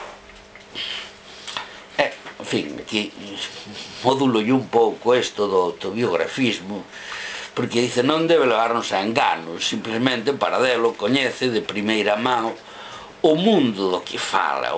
C: En fin, aquí modulo un pouco isto do autobiografismo, porque dice, non debe levarnos a enganos, simplemente Paradelo coñece de primeira mão o mundo do que fala,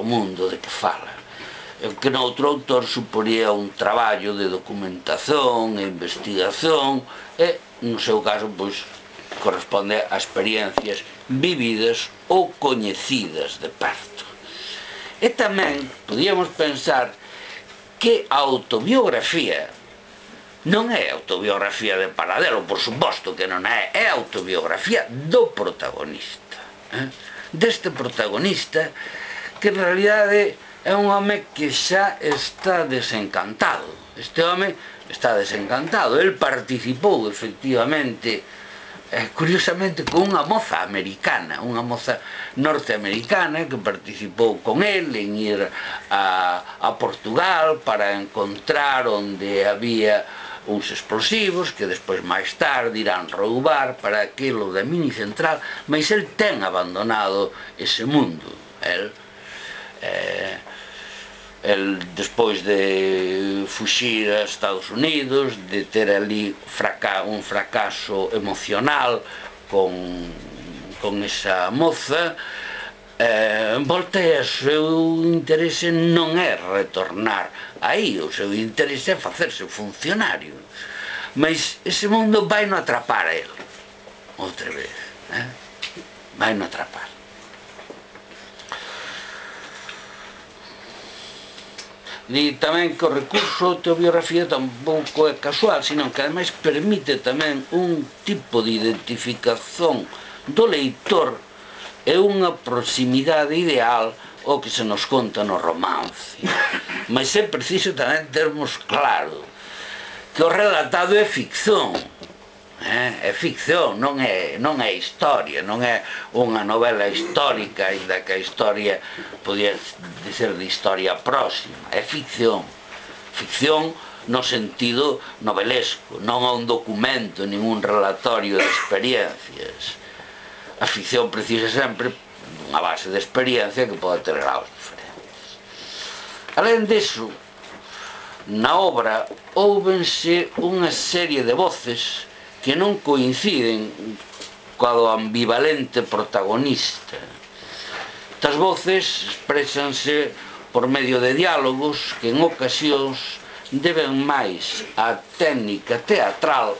C: que noutro autor suporía un traballo de documentación e investigación e, no seu caso, pois, corresponde a experiencias vividas ou coñecidas de perto. E tamén podíamos pensar que a autobiografía non é autobiografía de Paradelo, por suposto que non é, é autobiografía do protagonista, deste protagonista que en realidade é un home que xa está desencantado. Este home está desencantado. El participou, efectivamente, curiosamente, con unha moza americana, unha moza norteamericana que participou con el en ir a Portugal para encontrar onde había uns explosivos que despois máis tarde irán roubar para aquilo da mini central, mas el ten abandonado ese mundo. El despois de fuxir a Estados Unidos, de ter ali un fracaso emocional con esa moza, voltea, o seu interese non é retornar aí, o seu interese é facerse funcionario, mas ese mundo vai no atrapar a ele outra vez, vai no atrapar. E tamén que o recurso autobiografía tampouco é casual, sino que ademais permite tamén un tipo de identificación do leitor e unha proximidade ideal ao que se nos conta no romance. Mas é preciso tamén termos claro que o relatado é ficción. É ficción, non é historia, non é unha novela histórica, ainda que a historia podía ser de historia próxima. É ficción. Ficción no sentido novelesco, non é un documento, nin un relatorio de experiencias. A ficción precisa sempre unha base de experiencia que pode ter graus diferentes. Alén disso, na obra hóuvense unha serie de voces que non coinciden coa do ambivalente protagonista. Estas voces expresanse por medio de diálogos que en ocasións deben máis á técnica teatral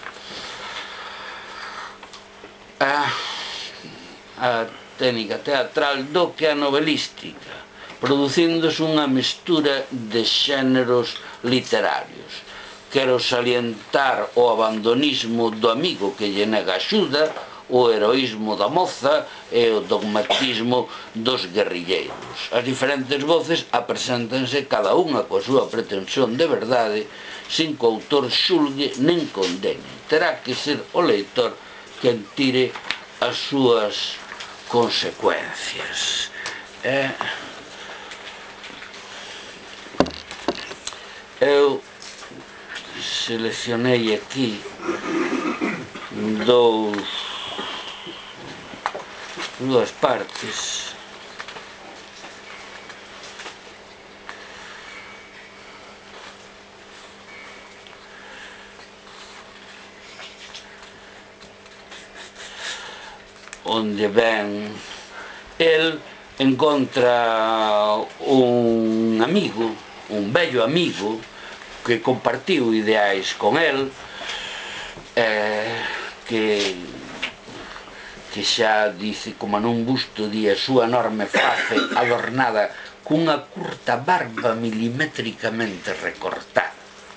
C: do que a novelística, producíndose unha mestura de xéneros literarios. Quero salientar o abandonismo do amigo que lle nega axuda, o heroísmo da moza e o dogmatismo dos guerrilleiros. As diferentes voces apreséntanse cada unha coa súa pretensión de verdade, sin que o autor xulgue nen condene. Terá que ser o leitor quen tire as súas consecuencias. Eu seleccionei aquí dúas partes onde ven el encontra un amigo, un vello amigo que compartiu ideais con el, que xa dice como nun busto di a súa enorme face adornada cunha curta barba milimétricamente recortada.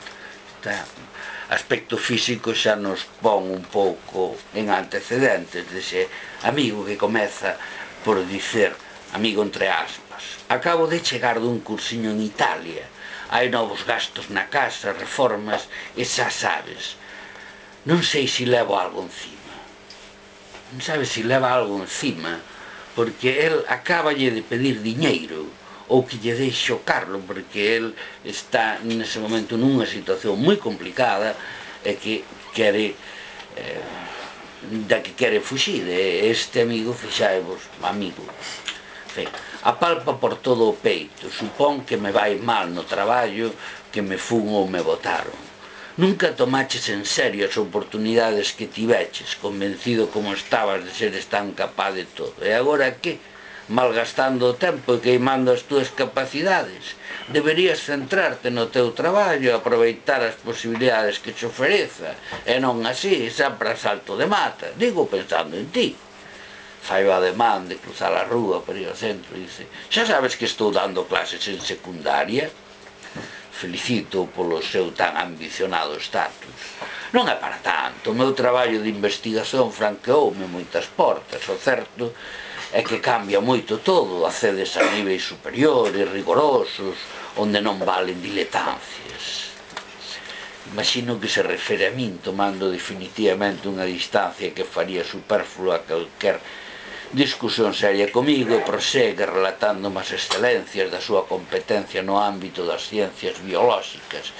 C: Aspecto físico xa nos pon un pouco en antecedentes dese amigo que comeza por dicer, amigo entre aspas, acabo de chegar dun cursiño en Italia, hai novos gastos na casa, reformas, e xa sabes, non sei se levo algo encima. Non sabe se leva algo encima, porque el acaballe de pedir diñeiro, ou que lle deixe o Carlo, porque el está nese momento nunha situación moi complicada e que quere da que quere fuxir. Este amigo, fixaevos, amigo, apalpa por todo o peito, supón que me vai mal no traballo, que me fun ou me botaron. Nunca tomaches en serio as oportunidades que tiveches, convencido como estabas de seres tan capaz de todo. E agora que? Malgastando o tempo e queimando as túas capacidades. Deberías centrarte no teu traballo, aproveitar as posibilidades que te ofereza, e non así, sempre a salto de mata. Digo pensando en ti. Fai o ademán de cruzar a rúa para ir ao centro e dice, xa sabes que estou dando clases en secundaria? Felicito polo seu tan ambicionado status. Non é para tanto, o meu traballo de investigación franqueoume moitas portas, o certo é que cambia moito todo, accedes a niveis superiores, rigorosos, onde non valen diletancias. Imagino que se refere a min tomando definitivamente unha distancia que faría superflua calquer discusión seria comigo e prosegue relatando as excelencias da súa competencia no ámbito das ciencias biolóxicas,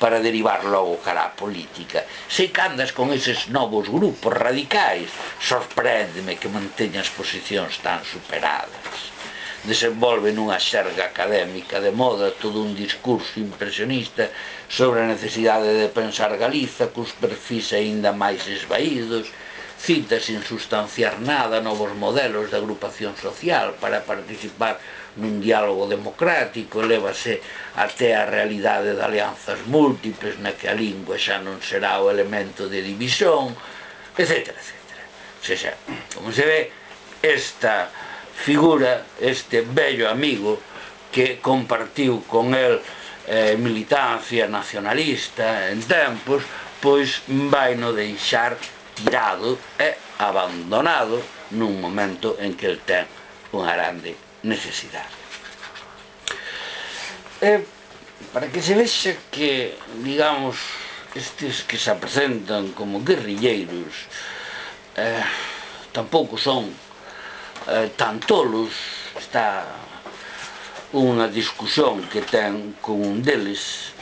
C: para derivar logo cara a política. Se andas con eses novos grupos radicais, sorpréndeme que manteñas posicións tan superadas. Desenvolve nunha xerga académica de moda todo un discurso impresionista sobre a necesidade de pensar Galiza cos perfis aínda máis esvaídos, cita sin sustanciar nada novos modelos de agrupación social para participar nun diálogo democrático, elévase até a realidade de alianzas múltiples na que a lingua xa non será o elemento de división, etc. O sea, como se ve, esta figura, este bello amigo que compartiu con el militancia nacionalista en tempos, pois vai no deixar tirado e abandonado nun momento en que el ten unha grande necesidade. Para que se vexa que, digamos, estes que se presentan como guerrilleiros tampouco son tan tolos, está unha discusión que ten con un deles,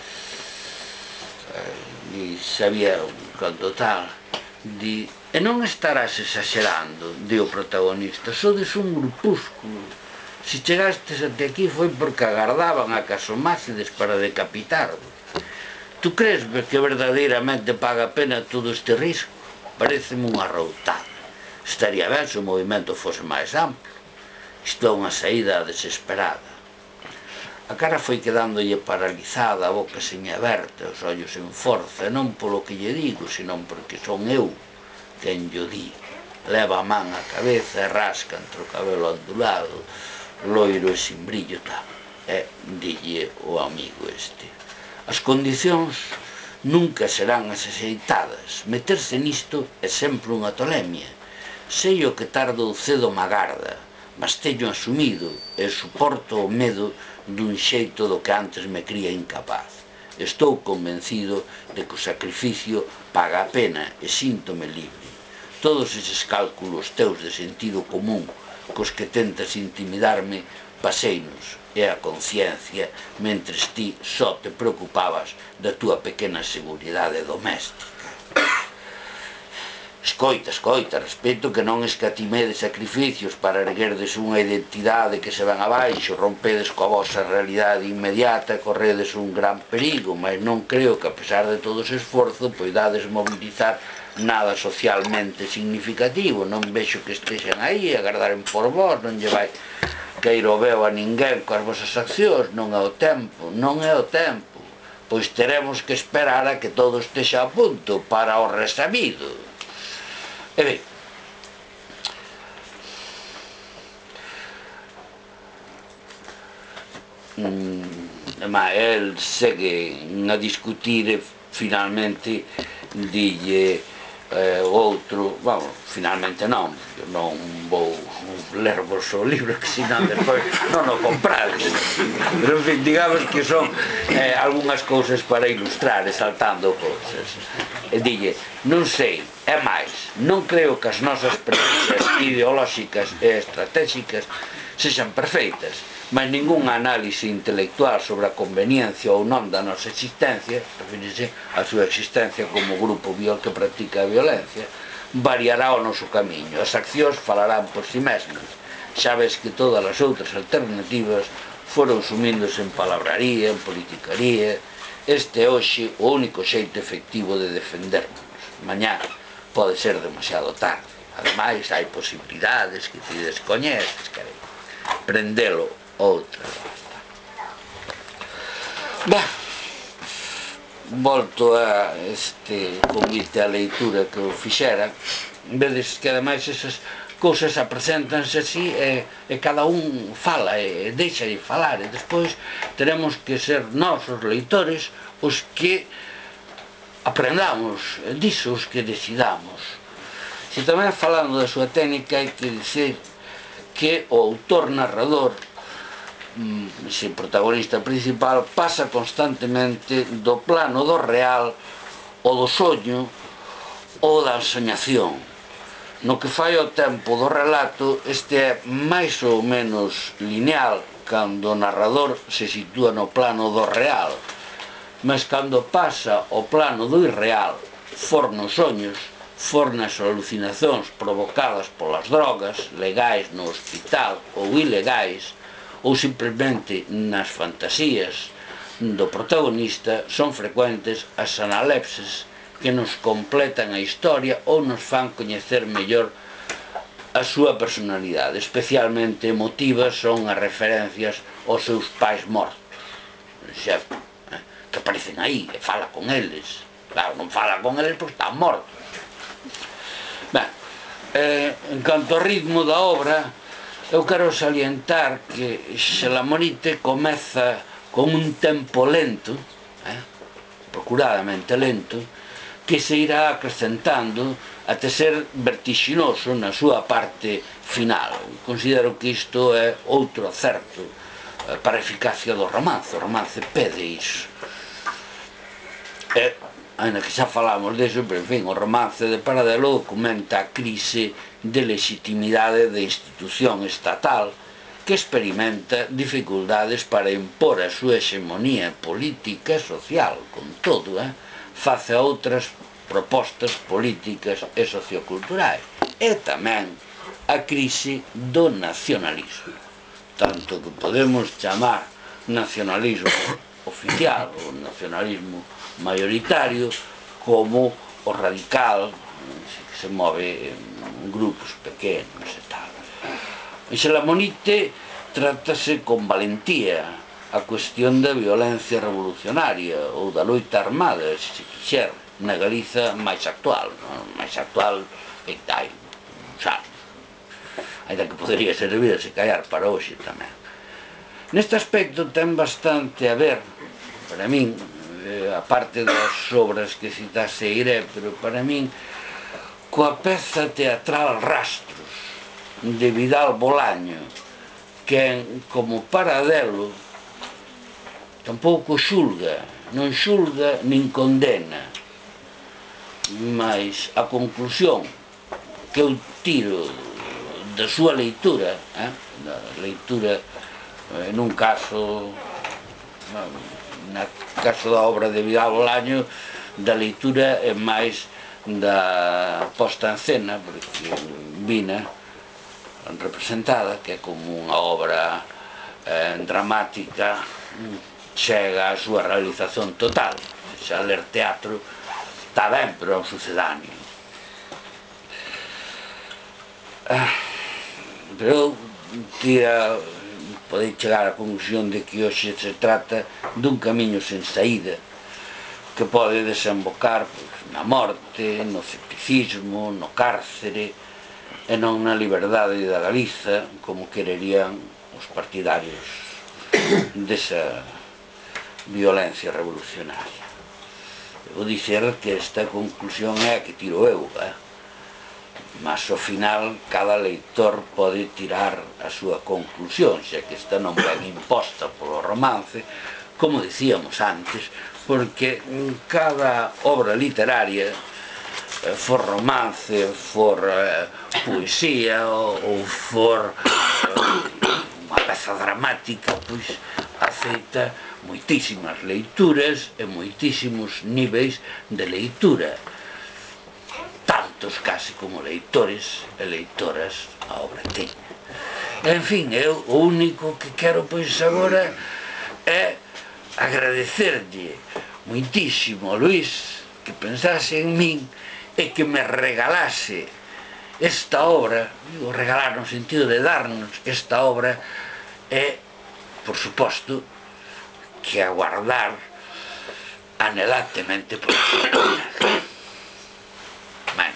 C: e sabía cando tal, di, e non estarás exagerando, di o protagonista, sodes un grupúsculo, se chegastes até aquí foi porque agardaban a que asomásedes para decapitarvos. Tu crees que verdadeiramente paga a pena todo este risco? Pareceme unha routada. Estaría ben se o movimento fose máis amplo. Isto é unha saída desesperada. A cara foi quedándolle paralizada, a boca semiaberta, os ollos en forza, e non polo que lle digo, senón porque son eu quen llo di. Leva a man á cabeza e rasca entre o cabelo ondulado, loiro e sin brillo tal. E dille o amigo este: as condicións nunca serán as axeitadas. Meterse nisto é sempre unha tolemia. Sei o que tardo ou cedo me agarda, mas teño asumido e suporto o medo dun xeito do que antes me cría incapaz. Estou convencido de que o sacrificio paga a pena e síntome libre. Todos eses cálculos teus de sentido común cos que tentas intimidarme, paseinos, e a conciencia, mentres ti só te preocupabas da túa pequena seguridade doméstica. Escoita, respeto que non escatimedes sacrificios para erguerdes unha identidade que se ven abaixo, rompedes coa vosa realidade inmediata e corredes un gran perigo, mas non creo que a pesar de todo ese esforzo poidades mobilizar nada socialmente significativo. Non vexo que estexan aí, agardaren por vós, non lle vai caer o veo a ninguén coas vosas accións, non é o tempo, pois teremos que esperar a que todo estexa a punto para o resabido. E ben, el segue a discutir e finalmente dille outro, bueno, finalmente non vou lervos o libro que senón despois non o comprades, pero en fin, digamos que son algunhas cousas para ilustrar e saltando cousas. E dille, non sei, é máis, non creo que as nosas premisas ideolóxicas e estratégicas sexan perfeitas, mas ningún análise intelectual sobre a conveniencia ou non da nosa existencia, refírese a súa existencia como grupo que practica a violencia, variará o noso camiño. As accións falarán por si mesmas. Xa ves que todas as outras alternativas foron sumíndose en palabraría, en politicaría. Este é hoxe o único xeito efectivo de defendernos. Mañá pode ser demasiado tarde. Ademais, hai posibilidades que ti descoñeces, carei. Prendelo outra basta. Ben, volto a este convite a leitura que o fixera. Vedes que ademais esas cousas apresentanse así e cada un fala e deixa de falar, e despois teremos que ser nós os leitores os que aprendamos diso, os que decidamos. E tamén falando da súa técnica hai que dizer que o autor narrador, ese protagonista principal, pasa constantemente do plano do real ou do soño ou da ensoñación. No que fai ao tempo do relato, este é máis ou menos lineal cando o narrador se sitúa no plano do real. mas cando pasa ao plano do irreal, for nos soños, for nas alucinacións provocadas polas drogas, legais no hospital ou ilegais, ou simplemente nas fantasías do protagonista, son frecuentes as analepses que nos completan a historia ou nos fan coñecer mellor a súa personalidade. Especialmente emotivas son as referencias aos seus pais mortos, que aparecen aí e fala con eles. Claro, non fala con eles porque están mortos. Ben, en canto ao ritmo da obra, eu quero salientar que Xelamonite comeza con un tempo lento, procuradamente lento, que se irá acrecentando até ser vertixinoso na súa parte final. Considero que isto é outro acerto para a eficacia do romance. O romance pede iso. Ainda que xa falamos deso, pero en fin, o romance de Paradelo documenta a crise de legitimidade da institución estatal que experimenta dificultades para impor a súa hexemonía política e social, con todo, face a outras propostas políticas e socioculturais, e tamén a crise do nacionalismo, tanto que podemos chamar nacionalismo oficial, o nacionalismo mayoritario, como o radical, que se move en grupos pequenos e tal. En Xelamonite trátase con valentía a cuestión da violencia revolucionaria ou da loita armada, se quixer, na Galiza máis actual, e tal, sabe? Ainda que podería servir se callar para hoxe tamén. Neste aspecto ten bastante a ver, para min, a parte das obras que citase iré, pero para min, coa peza teatral Rastros, de Vidal Bolaño, que como Paradelo tampouco xulga, non xulga nin condena, mas a conclusión que eu tiro da súa leitura, da leitura, nun caso, no caso da obra de Vidal Bolaño, da leitura é máis da posta en cena, porque vina representada, que é como unha obra dramática, chega a súa realización total. Xa ler teatro está ben, pero é un sucedáneo. Pero podei chegar á conclusión de que hoxe se trata dun camiño sen saída, que pode desembocar na morte, no escepticismo, no cárcere, e non na liberdade da Galiza, como quererían os partidarios desa violencia revolucionaria. Vou dizer que esta conclusión é a que tiro eu, mas ao final cada leitor pode tirar a súa conclusión, xa que esta non ven imposta polo romance, como dicíamos antes, porque cada obra literaria, for romance, for poesía ou for unha peza dramática, pois aceita moitísimas leituras e moitísimos niveis de leitura, tantos case como leitores e leitoras a obra teña. En fin, eu o único que quero pois agora é agradecerlle moitísimo a Luís que pensase en min e que me regalase esta obra. Digo regalar no sentido de darnos esta obra, e, por suposto, que aguardar anhelantemente por bueno.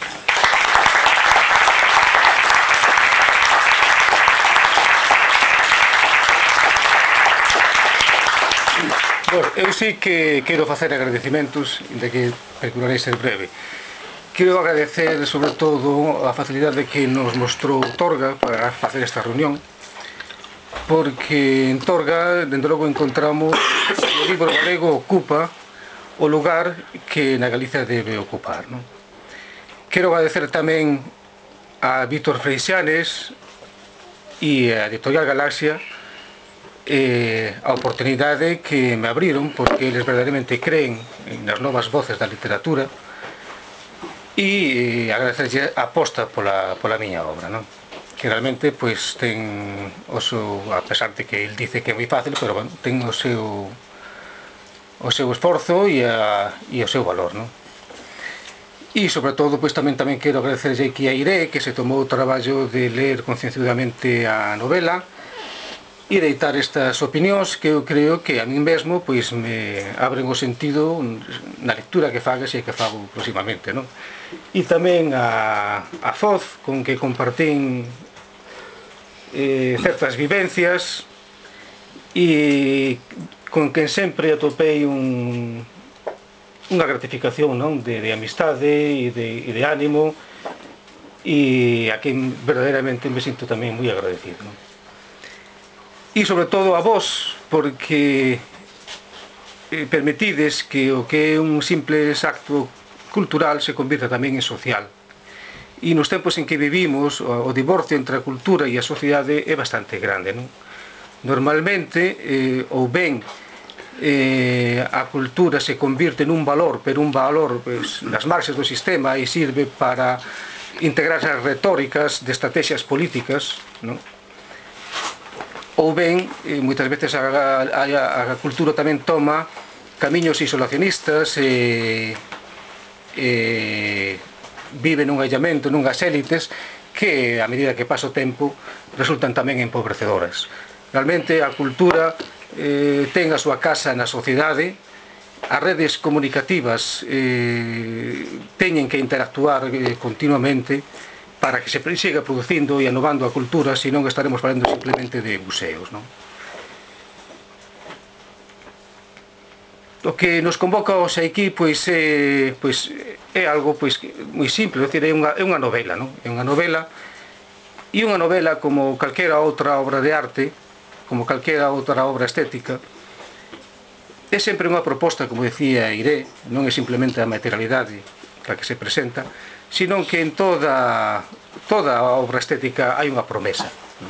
D: Bueno, eu sí que quero facer agradecimentos, de que procurarei ser breve. Quero agradecer, sobre todo, a facilidade que nos mostrou Torga para facer esta reunión, porque en Torga, dende logo, encontramos que o libro galego ocupa o lugar que na Galicia debe ocupar, non? Quero agradecer tamén a Víctor Freixanes e a Editorial Galaxia a oportunidade que me abriron, porque eles verdadeiramente creen nas novas voces da literatura, e agradecerlle a aposta pola miña obra, non? Que realmente pois ten o seu, a pesar de que el dice que é moi fácil, pero bueno, ten o seu esforzo e o seu valor, non? E sobre todo pois tamén quero agradecerlle aquí a Iré, que se tomou o traballo de ler concienzudamente a novela e deitar estas opinións que eu creo que a min mesmo pois me abren o sentido na lectura que fagas e que fago próximamente, non? E tamén a Foz, con que compartín certas vivencias e con quen sempre atopei unha gratificación, non? De amistade e de ánimo, e a quen verdadeiramente me sinto tamén moi agradecido, non? E sobre todo a vos, porque permitides que o que é un simple acto cultural se convirta tamén en social. E nos tempos en que vivimos, o divorcio entre a cultura e a sociedade é bastante grande, non? Normalmente, ou ben a cultura se convirte nun valor, pero un valor pues, nas marxes do sistema, e sirve para integrarse as retóricas de estrategias políticas, non? Ou ben, moitas veces a cultura tamén toma camiños isolacionistas e vive nun aillamento, nunhas élites que, a medida que pasa o tempo, resultan tamén empobrecedoras. Realmente a cultura ten a súa casa na sociedade, as redes comunicativas teñen que interactuar continuamente para que se siga producindo e anovando a cultura, senón estaremos falando simplemente de museos, non? O que nos convoca hoxe aquí pois é algo pois moi simple, é unha novela, non? É unha novela, e unha novela como calquera outra obra de arte, como calquera outra obra estética, é sempre unha proposta, como decía Iré, non é simplemente a materialidade para que se presenta, senón que en toda a obra estética hai unha promesa.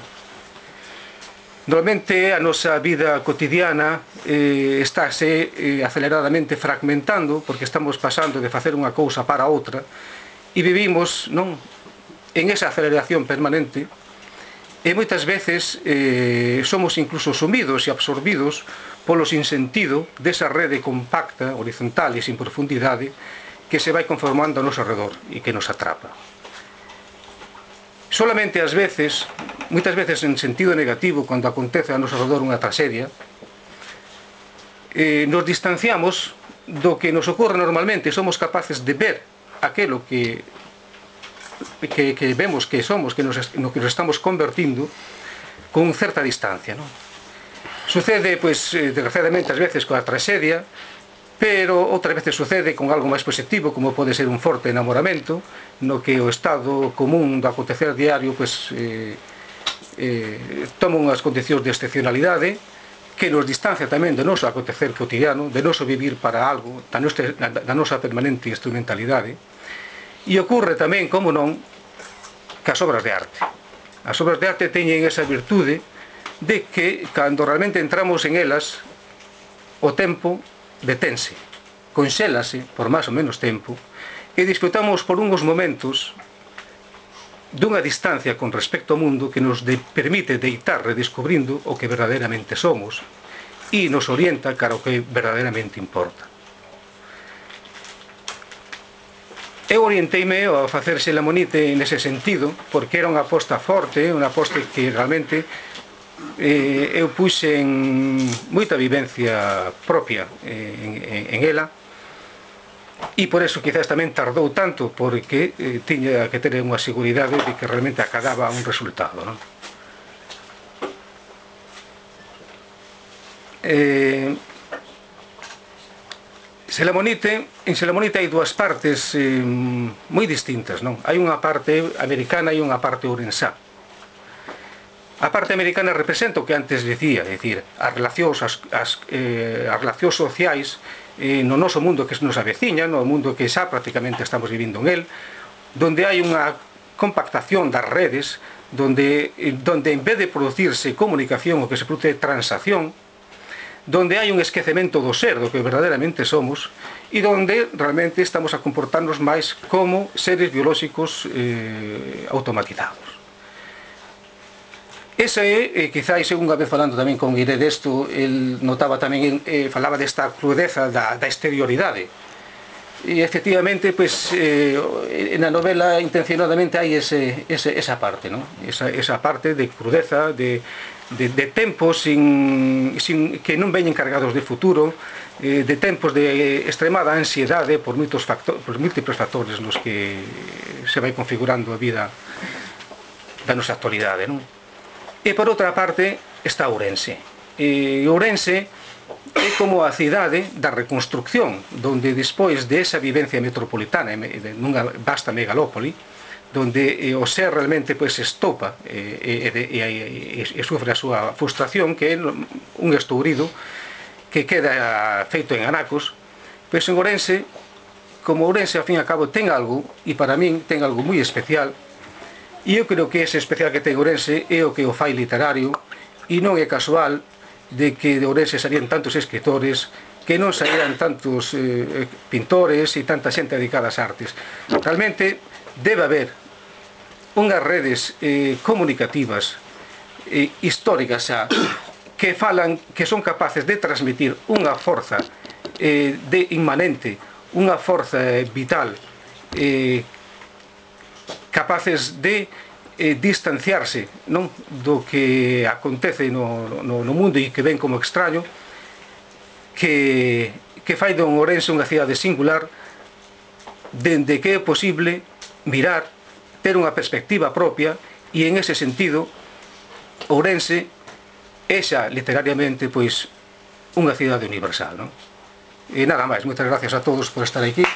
D: Normalmente a nosa vida cotidiana estáse aceleradamente fragmentando, porque estamos pasando de facer unha cousa para outra, e vivimos, non, en esa aceleración permanente, e moitas veces somos incluso sumidos e absorbidos polo sinsentido desa rede compacta, horizontal e sin profundidade que se vai conformando ao noso redor e que nos atrapa. Solamente ás veces, moitas veces en sentido negativo, cando acontece a noso redor unha tragedia, nos distanciamos do que nos ocorre normalmente, somos capaces de ver aquilo que vemos que somos, no que nos estamos convertindo, con certa distancia, non? Sucede, pois, desgraciadamente, ás veces coa tragedia, pero outras veces sucede con algo máis positivo, como pode ser un forte enamoramento, no que o estado común do acontecer diario pois, toma unhas condicións de excepcionalidade que nos distancia tamén do noso acontecer cotidiano, do noso vivir para algo, da nosa permanente instrumentalidade. E ocorre tamén, como non, cas obras de arte. As obras de arte teñen esa virtude de que, cando realmente entramos en elas, o tempo detense, conxélase por máis ou menos tempo, e disfrutamos por uns momentos dunha distancia con respecto ao mundo que nos permite deitar redescubrindo o que verdadeiramente somos e nos orienta cara ao que verdadeiramente importa. Eu orienteime a facer Xelamonite nese sentido, porque era unha aposta forte, unha aposta que realmente eu puxe en moita vivencia propia en ela, e por eso quizás tamén tardou tanto, porque tiña que ter unha seguridade de que realmente acadaba un resultado, non? En Xelamonite hai dúas partes moi distintas, non? Hai unha parte americana e unha parte ourensá. A parte americana representa o que antes decía, é dicir, as relacións sociais no noso mundo que nos aveciña, no mundo que xa prácticamente estamos vivindo en el, donde hai unha compactación das redes, donde en vez de producirse comunicación o que se produce transacción, donde hai un esquecemento do ser, do que verdadeiramente somos, e donde realmente estamos a comportarnos máis como seres biolóxicos automatizados. Esa é, quizáis, unha vez falando tamén con Guiré desto, el notaba tamén, falaba desta crudeza da exterioridade. E, efectivamente, pues, na novela intencionadamente hai esa parte, ¿no? Esa parte de crudeza, de tempos que non veñen cargados de futuro, de tempos de extremada ansiedade por múltiples factores nos que se vai configurando a vida da nosa actualidade, non? E por outra parte está Ourense. Ourense é como a cidade da reconstrucción, donde despois de esa vivencia metropolitana nunha vasta megalópoli, donde o ser realmente pues, estopa e sufre a súa frustración, que é un estourido que queda feito en anacos, pois en Ourense, como Ourense ao fin e ao cabo ten algo, e para min ten algo moi especial, e eu creo que ese especial que ten Ourense é o que o fai literario, e non é casual de que de Ourense salían tantos escritores, que non saíran tantos pintores e tanta xente dedicada ás artes. Realmente debe haber unhas redes comunicativas históricas que son capaces de transmitir unha forza inmanente, unha forza vital, capaces de distanciarse do que acontece no mundo e que ven como extraño, que fai de Ourense unha cidade singular, dende que é posible mirar, ter unha perspectiva propia, e en ese sentido Ourense é xa literariamente pois unha cidade universal, non? E nada máis, moitas gracias a todos por estar aquí.